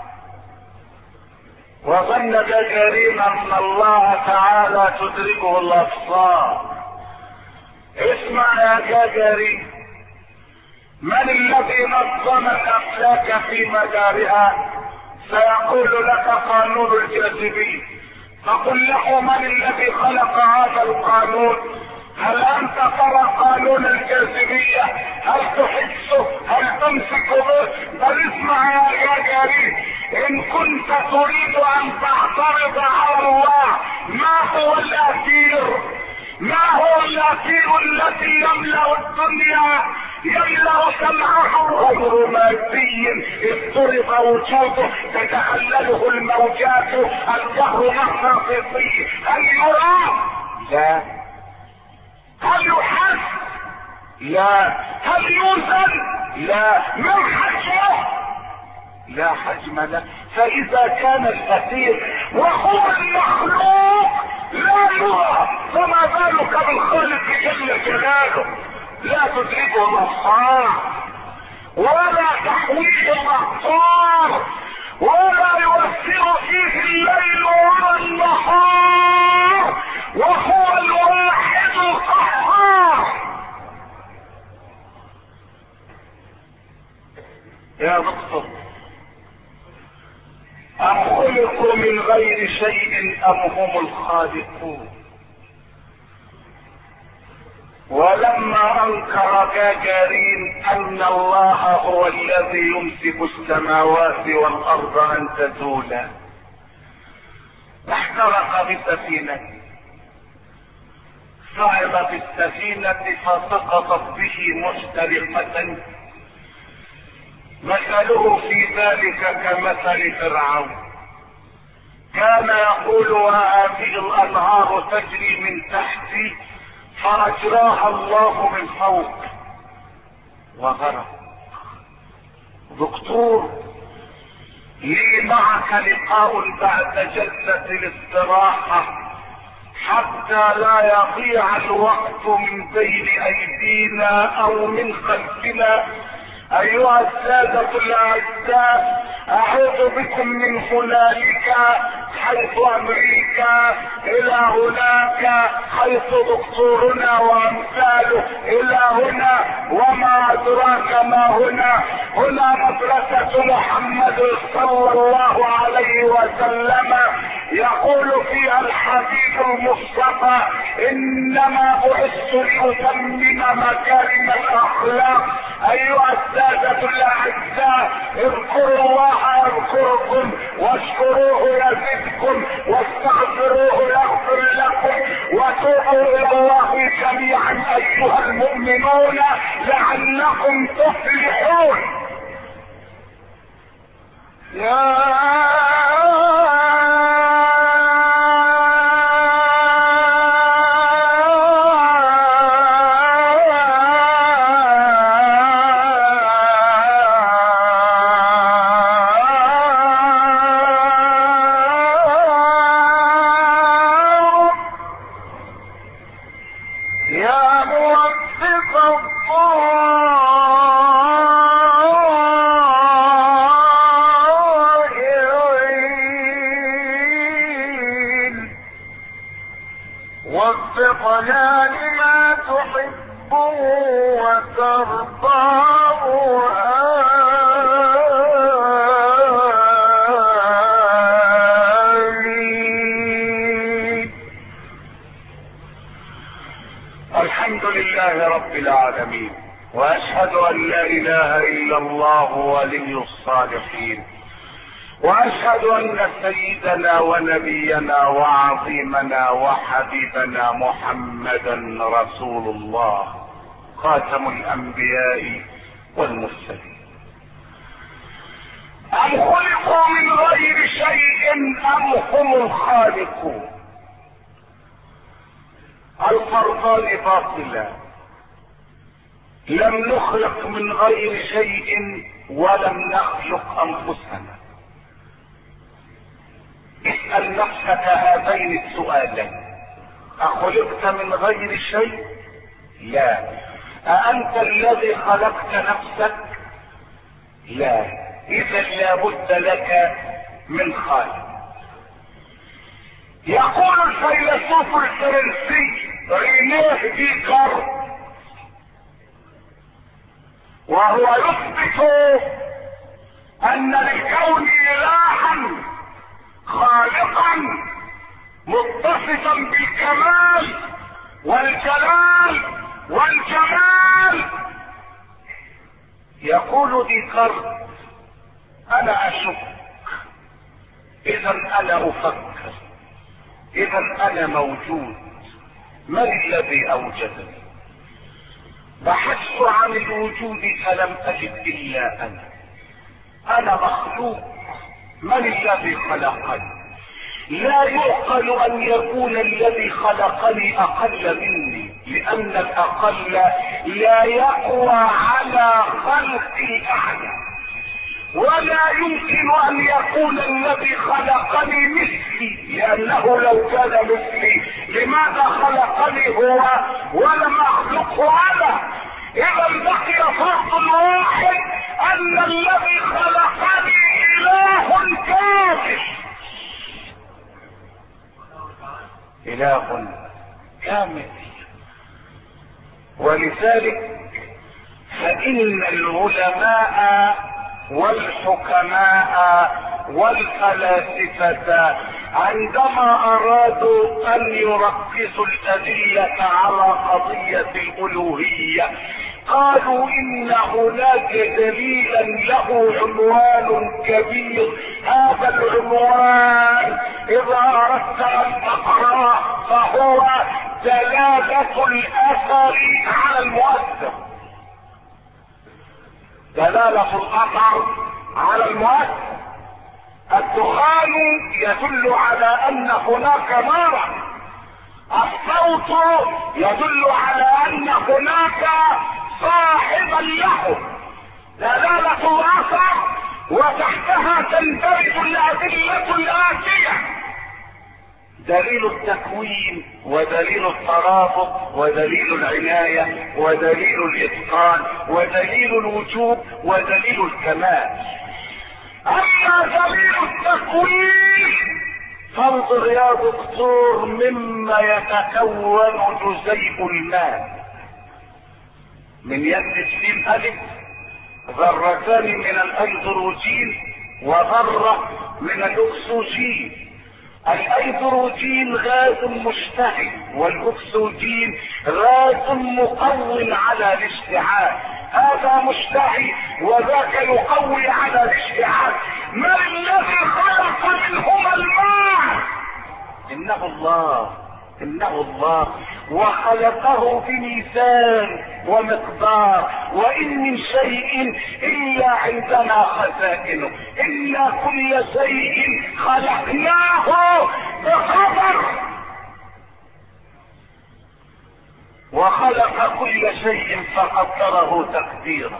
[SPEAKER 1] وظن جاجارين ان الله تعالى تدركه الابصار. اسمع يا جاجارين، من الذي نظم الافلاك في مدارها؟ سيقول لك قانون الجاذبية. فقل له من الذي خلق هذا القانون؟ هل انت ترى قانون الجاذبية؟ هل تحسه؟ هل تمسك به؟ بل اسمع يا جاجارين، ان كنت تريد ان تعترض على الله، ما هو الاثير؟ ما هو الاثير الذي يملأ الدنيا، يملأ سمعه غير مادي اضطرب وجوده تتخلله الموجات، الدهر مغناطيسي. هل يرى؟ لا. هل يحس؟ لا. هل يوزن؟ لا. من حجمه؟ لا حجم له. فاذا كان الاثير وهو المخلوق لا يرى، فما بالك بالخالق جل جلاله؟ لا تدركه الابصار ولا تحويه الاقطار ولا يؤثر فيه الليل ولا النهار، وهو الواحد القهار. يا دكتور، أم خلقوا من غير شيء أم هم الخالقون؟ ولما أنكر جاجارين أن الله هو الذي يمسك السماوات والأرض أن تزولا احترق بسفينته، صعد بالسفينة فسقطت به محترقة، مثله في ذلك كمثل فرعون، كان يقول وهذه الأنهار تجري من تحتي فأجراها الله من فوق وغرق. دكتور لي معك لقاء بعد جلسة الاستراحة حتى لا يضيع الوقت من بين ايدينا او من خلفنا. ايها السادة الاعزاء، اعود بكم من هنالك حيث امريكا الى هناك حيث دكتورنا وامثاله الى هنا، وما ادراك ما هنا. هنا مدرسة محمد صلى الله عليه وسلم، يقول فيها الحبيب المصطفى: انما بعثت لاتمم مكارم الاخلاق. ايها السادة الاعزاء، اذكروا الله يذكركم، واشكروه يزدكم، واستغفروه يغفر لكم، وتوبوا الى الله جميعا ايها المؤمنون لعلكم تفلحون.
[SPEAKER 2] وفقنا لما تحبه وترضاه آمين.
[SPEAKER 1] الحمد لله رب العالمين، واشهد ان لا اله الا الله ولي الصالحين، واشهد ان سيدنا ونبينا وعظيمنا وحبيبنا محمدا رسول الله خاتم الانبياء والمرسلين. ام خلقوا من غير شيء ام هم الخالقون؟ الفرقان باطلا. لم نخلق من غير شيء ولم نخلق انفسنا. اسأل نفسك هذين السؤالين: أخلقت من غير شيء؟ لا. أأنت الذي خلقت نفسك؟ لا. إذا لابد لك من خالق. يقول الفيلسوف الفرنسي رينيه ديكارت، وهو يثبت أن للكون إلها خالقا متصفا بالكمال والجلال والجمال. يقول ديكارت: انا اشك، اذا انا افكر، اذا انا موجود. من الذي اوجدني؟ بحثت عن الوجود فلم اجد الا انا مخلوق. من الذي خلقني؟ لا يعقل ان يكون الذي خلقني اقل مني، لان الاقل لا يقوى على خلق الاعلى، ولا يمكن ان يكون الذي خلقني مثلي، لانه لو كان مثلي لماذا خلقني هو ولم اخلقه انا؟ اذا بقي فرق واحد، ان الذي خلقني اله كامل، اله كامل. ولذلك فان العلماء والحكماء والفلاسفة عندما ارادوا ان يركزوا الادلة على قضية الالوهية قالوا ان هناك دليلا له عنوان كبير. هذا العنوان اذا اردت ان تقرأه فهو دلالة الاثر على المؤثر. دلالة الاثر على المؤثر. الدخان يدل على ان هناك نارا، الصوت يدل على ان هناك صاحبا له. دلالة الاثر وتحتها تندرج الأدلة الآتية: دليل التكوين، ودليل الترابط، ودليل العناية، ودليل الإتقان، ودليل الوجوب، ودليل الكمال. أما دليل التكوين فانظر يا دكتور مما يتكون جزيء الماء: من يد السين ألف ذرتان من الأيدروجين وذرة من الأكسجين. الأيدروجين غاز مشتعل، والأكسجين غاز مقوي على الاشتعال. هذا مشتعل وذاك يقوي على الاشتعال. ما الذي خلق منهما الماء؟ إنه الله، إنه الله، وخلقه بميزان ومقدار. وإن من شيء إلا عندنا خزائنه، إلا كل شيء خلقناه بقدر. وخلق كل شيء فقدره تقديرا.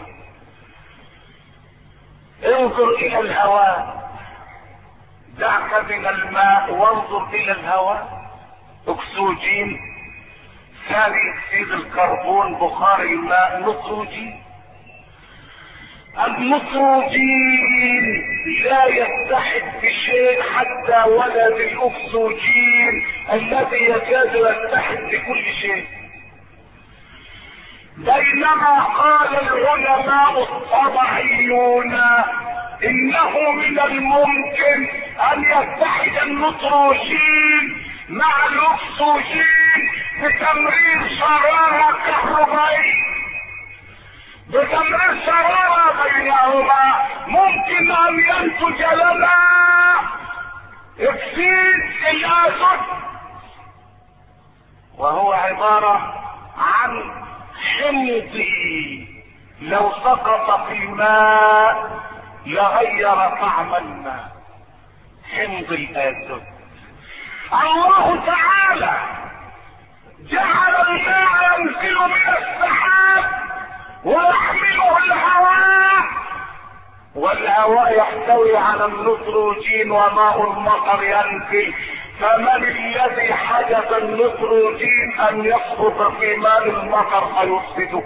[SPEAKER 1] انظر إلى الهواء، دعك من الماء وانظر إلى الهواء: اكسجين، ثاني اكسيد الكربون، بخار الماء، نيتروجين. النيتروجين لا يتحد بشيء حتى ولا بالاكسجين الذي يكاد يتحد بكل شيء. بينما قال العلماء الطبيعيون انه من الممكن ان يتحد النيتروجين مع الاكسجين بتمرير شرارة كهربائية، بتمرير شرارة بينهما ممكن ان ينتج لنا اكسيد الازوت، وهو عبارة عن حمضي لو سقط في الماء لغير طعم الماء، حمض الازوت. الله تعالى جعل الماء ينزل من السحاب ويحمله الهواء، والهواء يحتوي على النيتروجين وماء المطر ينزل. فمن الذي حدث النيتروجين ان يسقط في ماء المطر فيفسده؟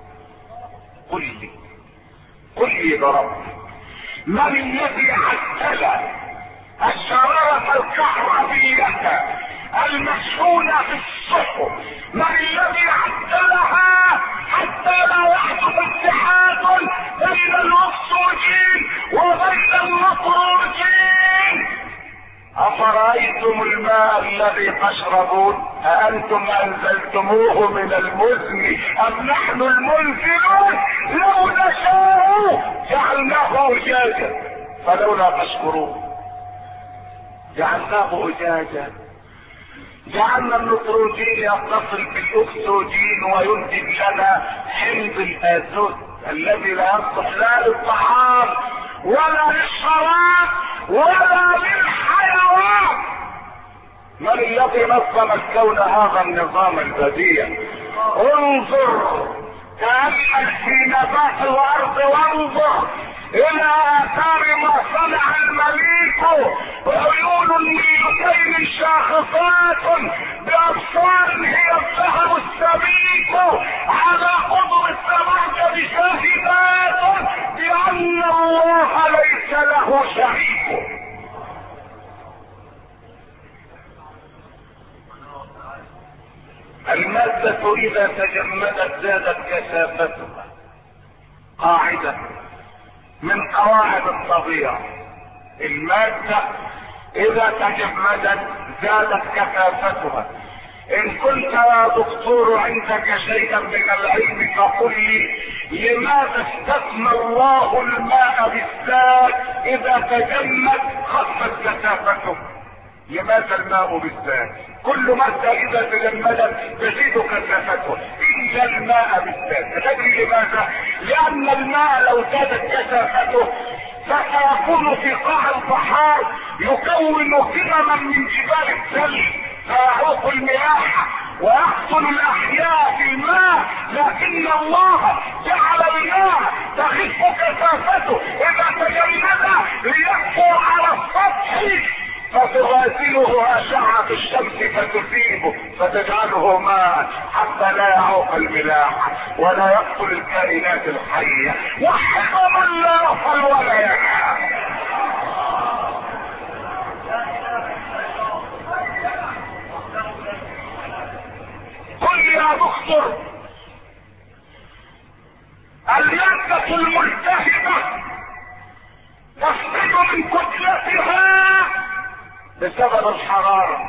[SPEAKER 1] قل لي برب، من الذي عدل الشرارة الكهربية المشحونة في الصحف؟ من الذي عدلها حتى لا يحدث اتحاد بين الاكسجين وبين النيتروجين؟ أفرأيتم الماء الذي تشربون أأنتم أنزلتموه من المزن أم نحن المنزلون؟ لو نشاء جعلناه أجاجا فلولا تشكرون. جعلناه أجاجا، جعلنا النيتروجين يتصل بالاكسجين وينتج لنا حمض الازوت الذي لا يصلح لا للطعام ولا للشراب ولا للحيوان. من الذي نظم الكون هذا النظام البديع؟ انظر، تأمل في نبات الارض وانظر الى اثار ما صنع المليك. عيون الملكين شاخصات بابصار هي الذهب السبيك، على قدر السماء شاهدات بان الله ليس له شريك. المادة اذا تجمدت زادت كثافتها، قاعدة من قواعد الطبيعة. المادة اذا تجمدت زادت كثافتها. ان كنت يا دكتور عندك شيئا من العلم فقل لي لماذا استثنى الله الماء بالذات؟ اذا تجمد خفت كثافته. لماذا الماء بالذات؟ كل مادة اذا تجمدت تزيد كثافته الا الماء بالذات. تدري لماذا؟ لان الماء لو زادت كثافته فسيكون في قاع البحار يكون قمما من جبال الثلج فيعوق المياه ويحصل الاحياء في الماء. لكن الله جعل الماء تخف كثافته اذا تجمد تأخذه أشعة الشمس فتصيبه فتجعله ماء حتى لا يعوق الملاحة ولا يقتل الكائنات الحية، وحكم لا يصل ولا ينام. قل يا دكتور، المادة الملتهبة تفقد من كتلتها بسبب الحرارة.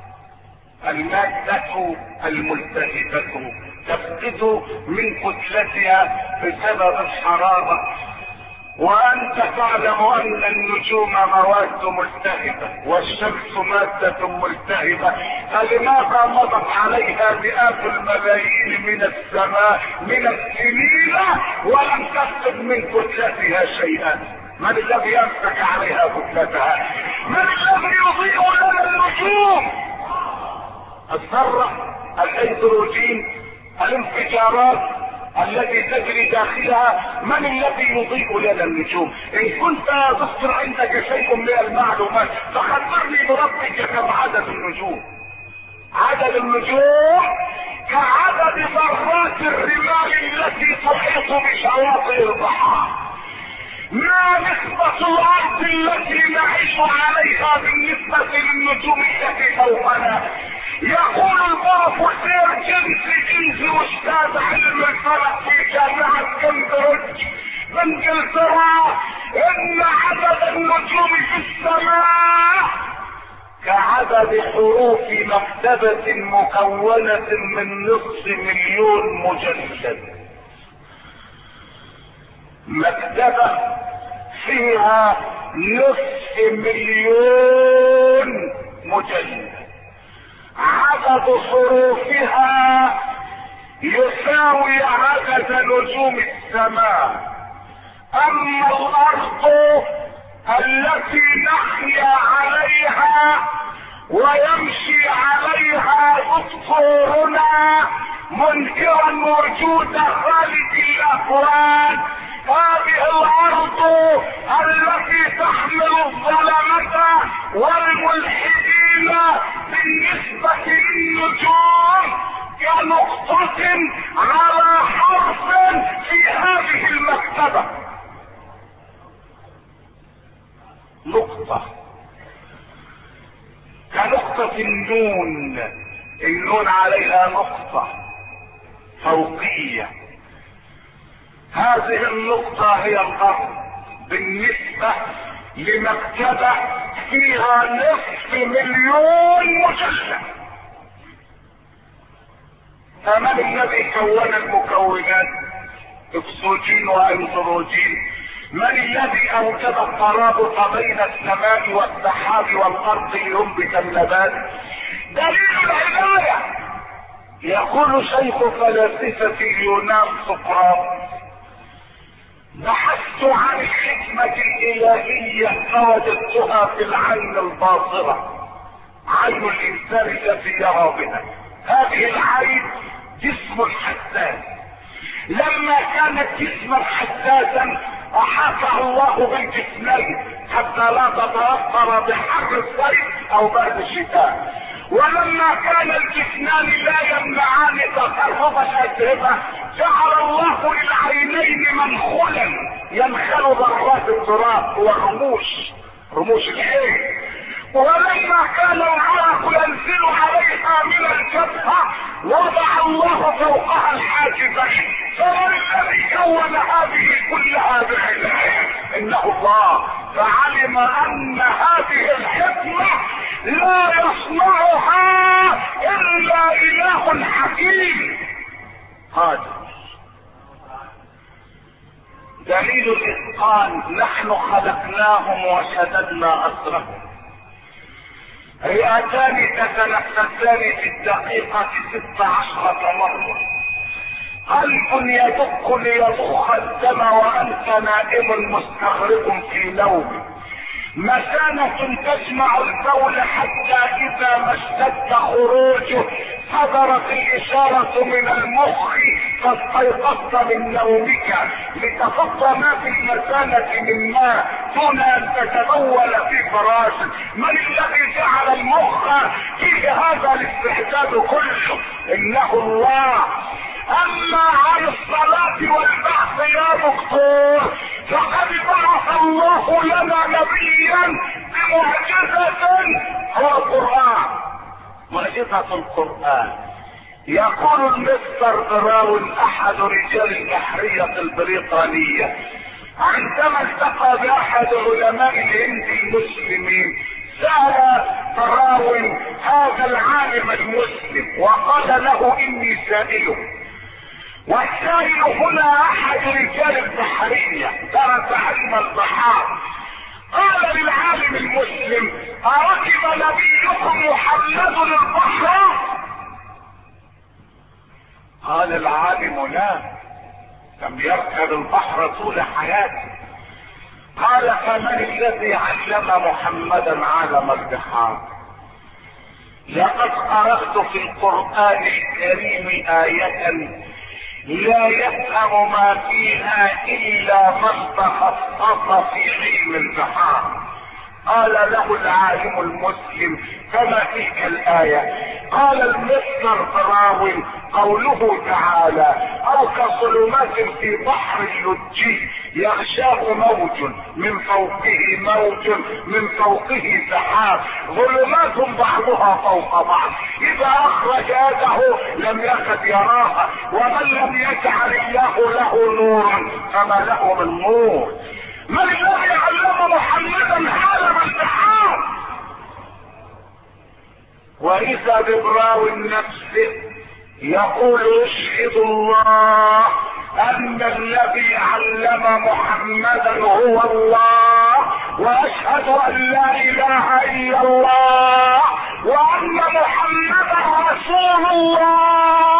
[SPEAKER 1] المادة الملتهبة تفقد من كتلتها بسبب الحرارة، وأنت تعلم أن النجوم مواد ملتهبة والشمس مادة ملتهبة، فلماذا مضت عليها مئات الملايين من السماء من السنين ولم تفقد من كتلتها شيئا؟ من الذي يمسك عليها كتلتها؟ من الذي يضيء لنا النجوم؟ الذرة، الهيدروجين، الانفجارات التي تجري داخلها، من الذي يضيء لنا النجوم؟ ان كنت يا دكتور عندك شيء من المعلومات فخبرني بربك كم عدد النجوم. عدد النجوم كعدد ذرات الرمال التي تحيط بشواطئ البحار. ما نسبة الارض التي نعيش عليها بالنسبة للنجوم التي فوقنا؟ يقول البروفيسور جيمس استاذ علم الفلك في جامعة كامبريدج بانجلترا ان عدد النجوم في السماء كعدد حروف مكتبة مكونة من 500,000 مجلد. مكتبة فيها 500,000 مجلد، عدد حروفها يساوي عدد نجوم السماء. اما الارض التي نحيا عليها ويمشي عليها دكتورنا منكرا وجود خالق الاكوان، هذه الارض التي تحمل الظلمة والملحدين بالنسبة للنجوم كنقطة على حرف في هذه المكتبة. نقطة كنقطة النون، النون عليها نقطة فوقية. هذه النقطة هي الأرض بالنسبة لمكتبة فيها 500,000 مجلد. فمن الذي كون المكونات؟ اكسجين وهيدروجين. من الذي اوجد الترابط بين السماء والسحاب والارض لينبت النبات؟ دليل العناية. يقول شيخ فلاسفة اليونان سقراط: بحثت عن الحكمة الإلهية فوجدتها في العين الباصرة، عين الإنسان التي يرى بها. هذه العين جسم حساس، لما كانت جسما حساسا احاطه الله بالجسمين حتى لا تتاثر بحر الصيف او برد الشتاء، ولما كان الجسمان لا يمنعان تقرب الاتربه جعل الله للعينين منخلا ينخل ذرات التراب ورموش العين، ولما كان العرق ينزل عليها من الجبهة وضع الله فوقها الحاجبين. فمن الذي كون هذه كلها بعلمه؟ انه الله، فعلم ان هذه الحكمة لا يصنعها الا اله حكيم قادر. دليل الاتقان: نحن خلقناهم وشددنا اسرهم. رئتان تتنفسان في الدقيقة 16 مرة. قلب يدق ليضخ الدم وانت نائم مستغرق في نوم. مثانة تجمع البول حتى اذا ما اشتد خروجه صدرت الاشارة من المخ فاستيقظت من نومك لتفضى ما في المثانة من ماء دون ان تتبول في فراشك. من الذي جعل المخ فيه هذا الاستعداد كله؟ انه الله. اما عن الصلاة والبحث يا دكتور فقد بعث الله لنا نبيا بمعجزة هو القرآن، معجزة القرآن. يقول المستر براون احد رجال البحرية البريطانية عندما التقى باحد علماء الهند المسلمين، سأل براون هذا العالم المسلم وقال له اني سائله، والسائل هنا احد رجال البحرية درس علم البحار. قال للعالم المسلم اركب نبيكم محمد البحر؟ قال العالم لا، لم يركب البحر طول حياته. قال فمن الذي علم محمدا عالم البحار؟ لقد قرأت في القرآن الكريم آية لا يفهم ما فيها الا من تخصص في علم البحار. قال له العالم المسلم فما تلك الآية؟ قال المستر براون قوله تعالى او كظلمات في بحر اللجي يغشاه موج من فوقه موج من فوقه سحاب ظلمات بعضها فوق بعض اذا اخرج يده لم يكد يراها ومن لم يجعل الله له نورا فما له من نور. من الذي علم محمدا عالم البحار؟ واذا ببراون نفسه يقول اشهد الله ان الذي علم محمدا هو الله واشهد ان لا اله الا الله وان محمدا رسول الله.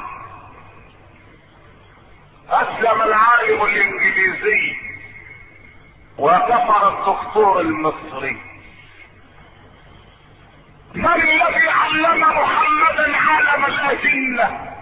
[SPEAKER 1] اسلم العالم الانجليزي وكفر الدكتور المصري. من الذي علم محمدا عالم الاجنة؟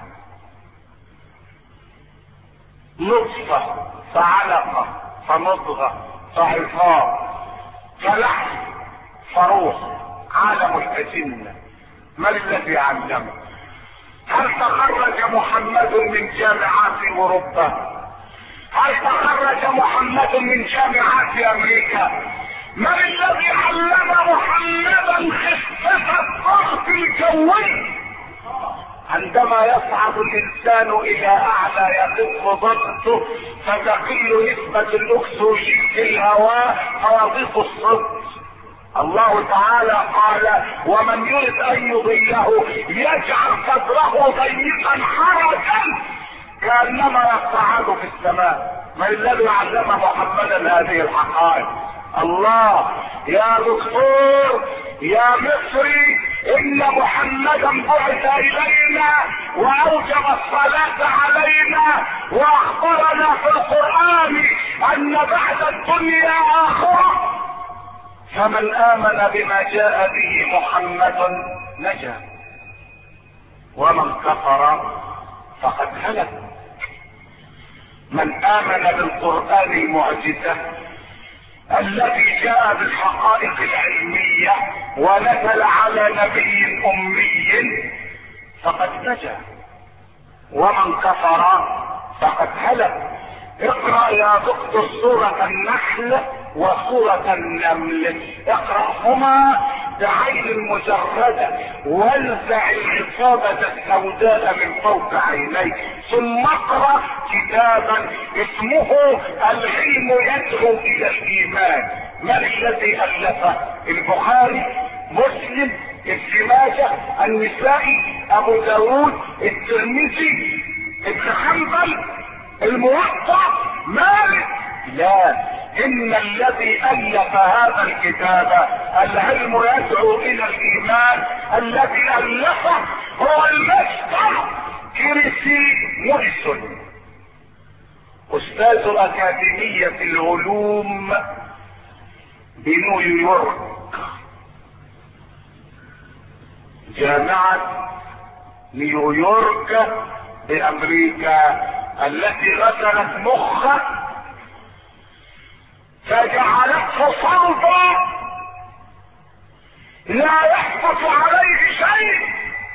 [SPEAKER 1] نطفة فعلقة فمضغة فعظام فلحم فروح، عالم الاجنة. من الذي علمه؟ هل تخرج محمد من جامعات اوروبا؟ هل تخرج محمد من جامعات امريكا؟ من الذي علم محمدا خفة الضغط الجوي؟ عندما يصعد الانسان الى اعلى يخف ضغطه فتقل نسبة الاكسجين في الهواء فيضيق الصوت. الله تعالى قال ومن يرد ان يضله يجعل صدره ضيقا حرجا كانما يصعد في السماء. من الذي علم محمدا هذه الحقائق؟ الله. يا دكتور يا مصري ان محمدا بعث الينا واوجب الصلاة علينا واخبرنا في القرآن ان بعد الدنيا اخرة، فمن امن بما جاء به محمد نجا ومن كفر فقد هلك. من امن بالقرآن المعجزة الذي جاء بالحقائق العلمية ونزل على نبي امي فقد نجا ومن كفر فقد هلك. اقرأ يا دكتور سورة النحل وسورة النمل، اقرأهما بعين مجردة وانزع العصابة السوداء من فوق عينيك، ثم اقرأ كتابا اسمه العلم يدعو الى الايمان. من الذي الفه؟ البخاري، مسلم، ابن ماجه، النسائي، ابو داود، الترمذي، ابن حنبل، الموطأ، مالك؟ لا، ان الذي الف هذا الكتاب العلم يدعو الى الايمان الذي الفه هو المستر كريسي موريسون، استاذ اكاديمية العلوم بنيويورك، جامعة نيويورك بامريكا التي غسلت مخه فجعلته صلبا لا يحدث عليه شيء.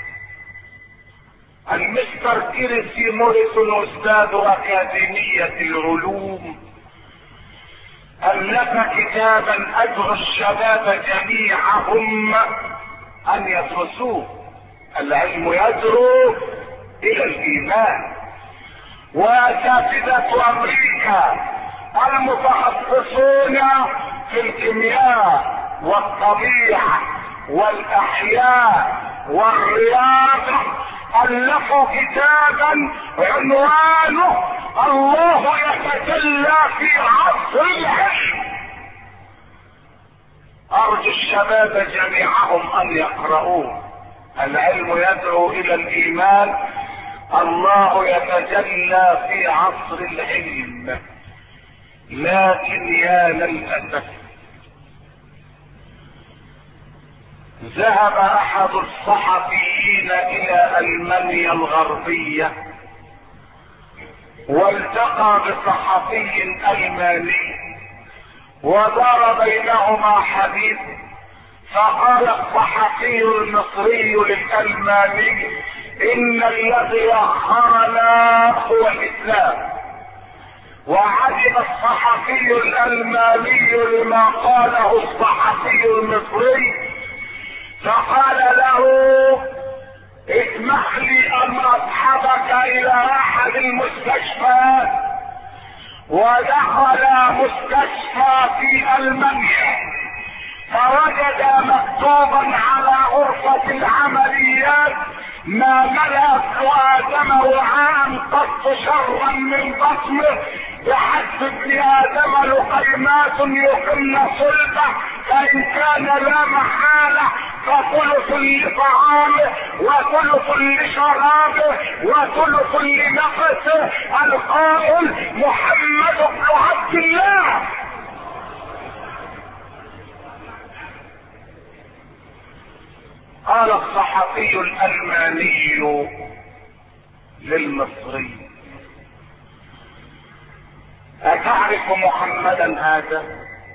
[SPEAKER 1] المستر كيرسي موريسون استاذ اكاديمية العلوم الف كتابا ادعو الشباب جميعهم ان يدرسوه. العلم يدعو الى الايمان. واساتذة امريكا المتخصصون في الكيمياء والطبيعة والاحياء والرياضة الفوا كتابا عنوانه الله يتجلى في عصر العلم. ارجو الشباب جميعهم ان يقرؤوه. العلم يدعو الى الايمان، الله يتجلى في عصر العلم. لكن يا للاسف ذهب احد الصحفيين الى المانيا الغربية والتقى بصحفي الماني ودار بينهما حديث، فقال الصحفي المصري للالماني ان الذي اخرنا هو الاسلام. وعجب الصحفي الالماني لما قاله الصحفي المصري، فقال له اسمح لي ان اصحبك الى احد المستشفيات. ودخل مستشفى في المانيا فوجد مكتوبا على غرفة العمليات ما ملأ ادم وعاء قط شرا من بطنه بحسب ابن ادم لقيمات يقمن صلبه، فان كان لا محاله فثلث لطعامه وثلث لشرابه وثلث لنفسه. القائل محمد بن عبد الله. قال الصحفي الالماني للمصري اتعرف محمدا هذا؟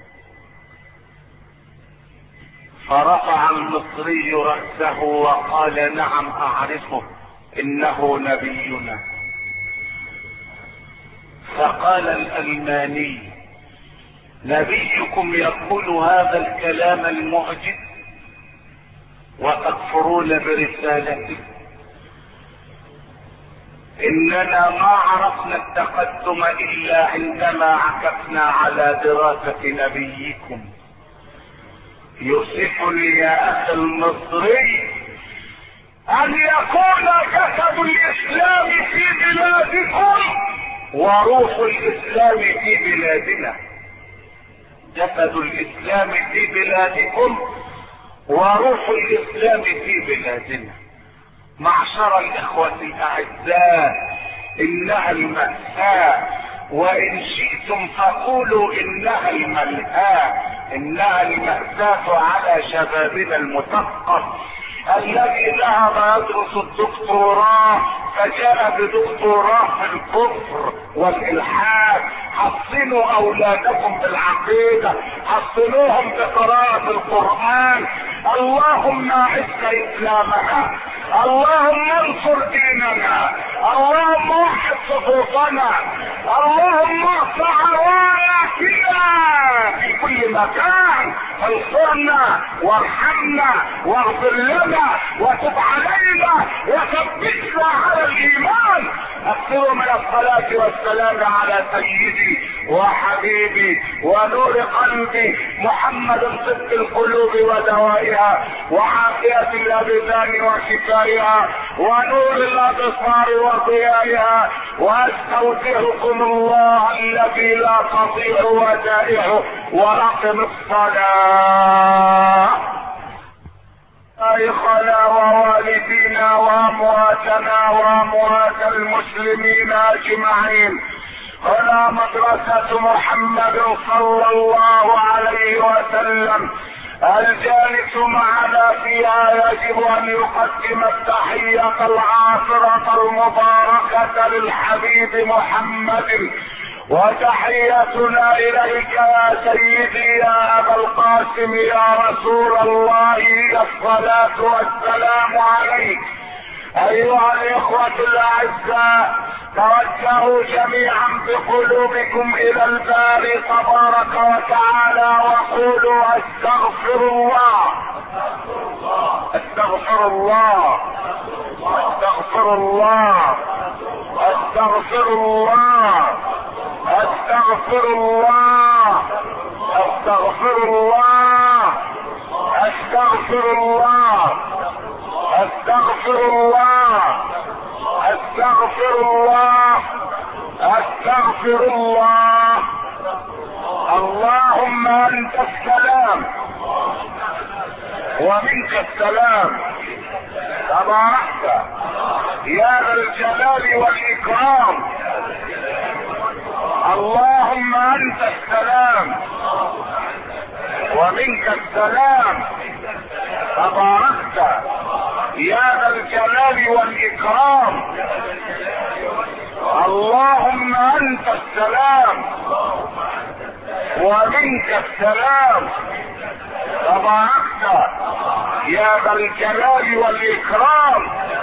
[SPEAKER 1] فرفع المصري رأسه وقال نعم اعرفه، انه نبينا. فقال الالماني نبيكم يقول هذا الكلام المعجز وتكفرون برسالته؟ اننا ما عرفنا التقدم الا عندما عكفنا على دراسة نبيكم. يؤسفني يا اخي المصري ان يكون جسد الاسلام في بلادكم وروح الاسلام في بلادنا. جسد الاسلام في بلادكم وروح الاسلام في بلادنا. معشر الاخوة الاعزاء، انها المأساة، وان شئتم فقولوا انها الملهاة. انها المأساة على شبابنا المثقف الذي ذهب يدرس الدكتوراه فجاء بدكتوراه في الكفر والالحاد. حصنوا اولادكم بالعقيدة، حصنوهم بقراءة القرآن. اللهم اعز اسلامنا، اللهم انصر ديننا، اللهم وحد صفوفنا، اللهم ارفع راياتنا في كل مكان. انصرنا وارحمنا واغفر لنا وتب علينا وثبتنا على الايمان. اكثروا من الصلاة والسلام على سيدي وحبيبي ونور قلبي محمد صدق القلوب ودوائها وعافية الابدان وشفائها ونور الابصار وضيائها. واستودعكم الله الذي لا تضيع ودائعه. واقم الصلاة. مشايخنا ووالدينا وامواتنا واموات المسلمين اجمعين. هنا مدرسة محمد صلى الله عليه وسلم. الجالس معنا فيها يجب ان يقدم التحية العاطرة المباركة للحبيب محمد، وتحيتنا اليك يا سيدي يا ابا القاسم يا رسول الله الصلاة والسلام عليك. ايها الاخوة الاعزاء، توجهوا جميعا بقلوبكم الى الباري تبارك وتعالى وقولوا استغفر الله استغفر الله استغفر الله استغفر الله استغفر الله استغفر الله استغفر الله استغفر الله استغفر الله استغفر الله. اللهم انت السلام ومنك السلام، تباركت يا ذا الجلال والاكرام. اللهم انت السلام ومنك السلام، تباركت يا ذا الجلال والاكرام. اللهم انت السلام ومنك السلام، تباركت يا ذا الجلال والاكرام.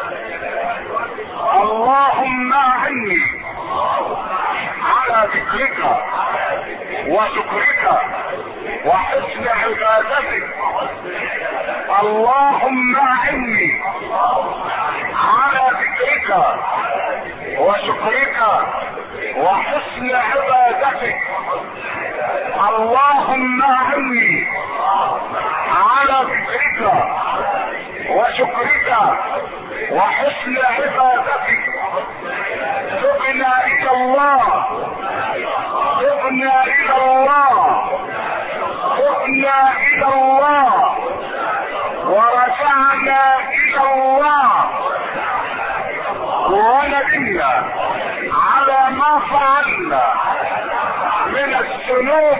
[SPEAKER 1] اللهم اعني على ذكرك وشكرك وحسن عبادتك. اللهم اعني على ذكرك وشكرك وحسن عبادتك. اللهم اعني على ذكرك وشكرك وحسن عبادتك. تبنا الى الله تبنا الى الله تبنا الى الله ورجعنا الى الله، وندمنا على ما فعلنا من الذنوب،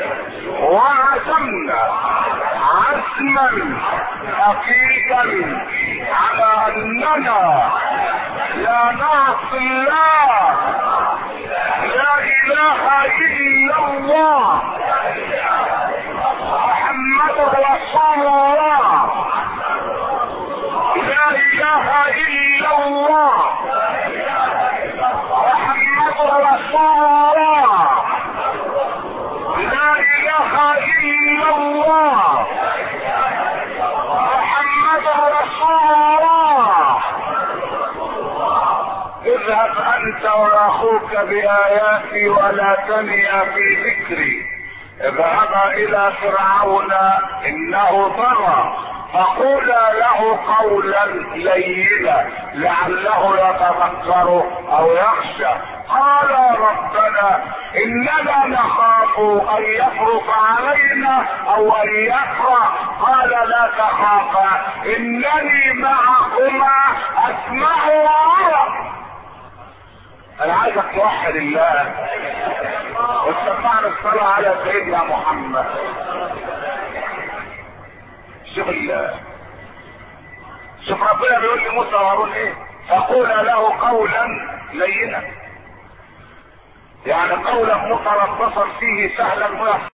[SPEAKER 1] وعزمنا عزما اكيدا على اننا لا نعصي الله. لا اله الا الله محمد رسول الله. لا اله الا الله محمد رسول الله. لا اله الا الله محمد رسول الله. اذهب انت واخوك باياتي ولا تنيا في ذكري. اذهبا الى فرعون انه طغى فقولا له قولا لينا لعله يتذكر او يخشى. قال ربنا اننا نخاف ان يفرط علينا او ان يكره. قال لا تخافا انني معكما اسمع وارى. انا عايزك توحد الله وتسمعنا الصلاة على سيدنا محمد. شوف ربنا بيقول لموسى وهارون ايه؟ فقول له قولا لينا، يعني قولا متربصا فيه سهلا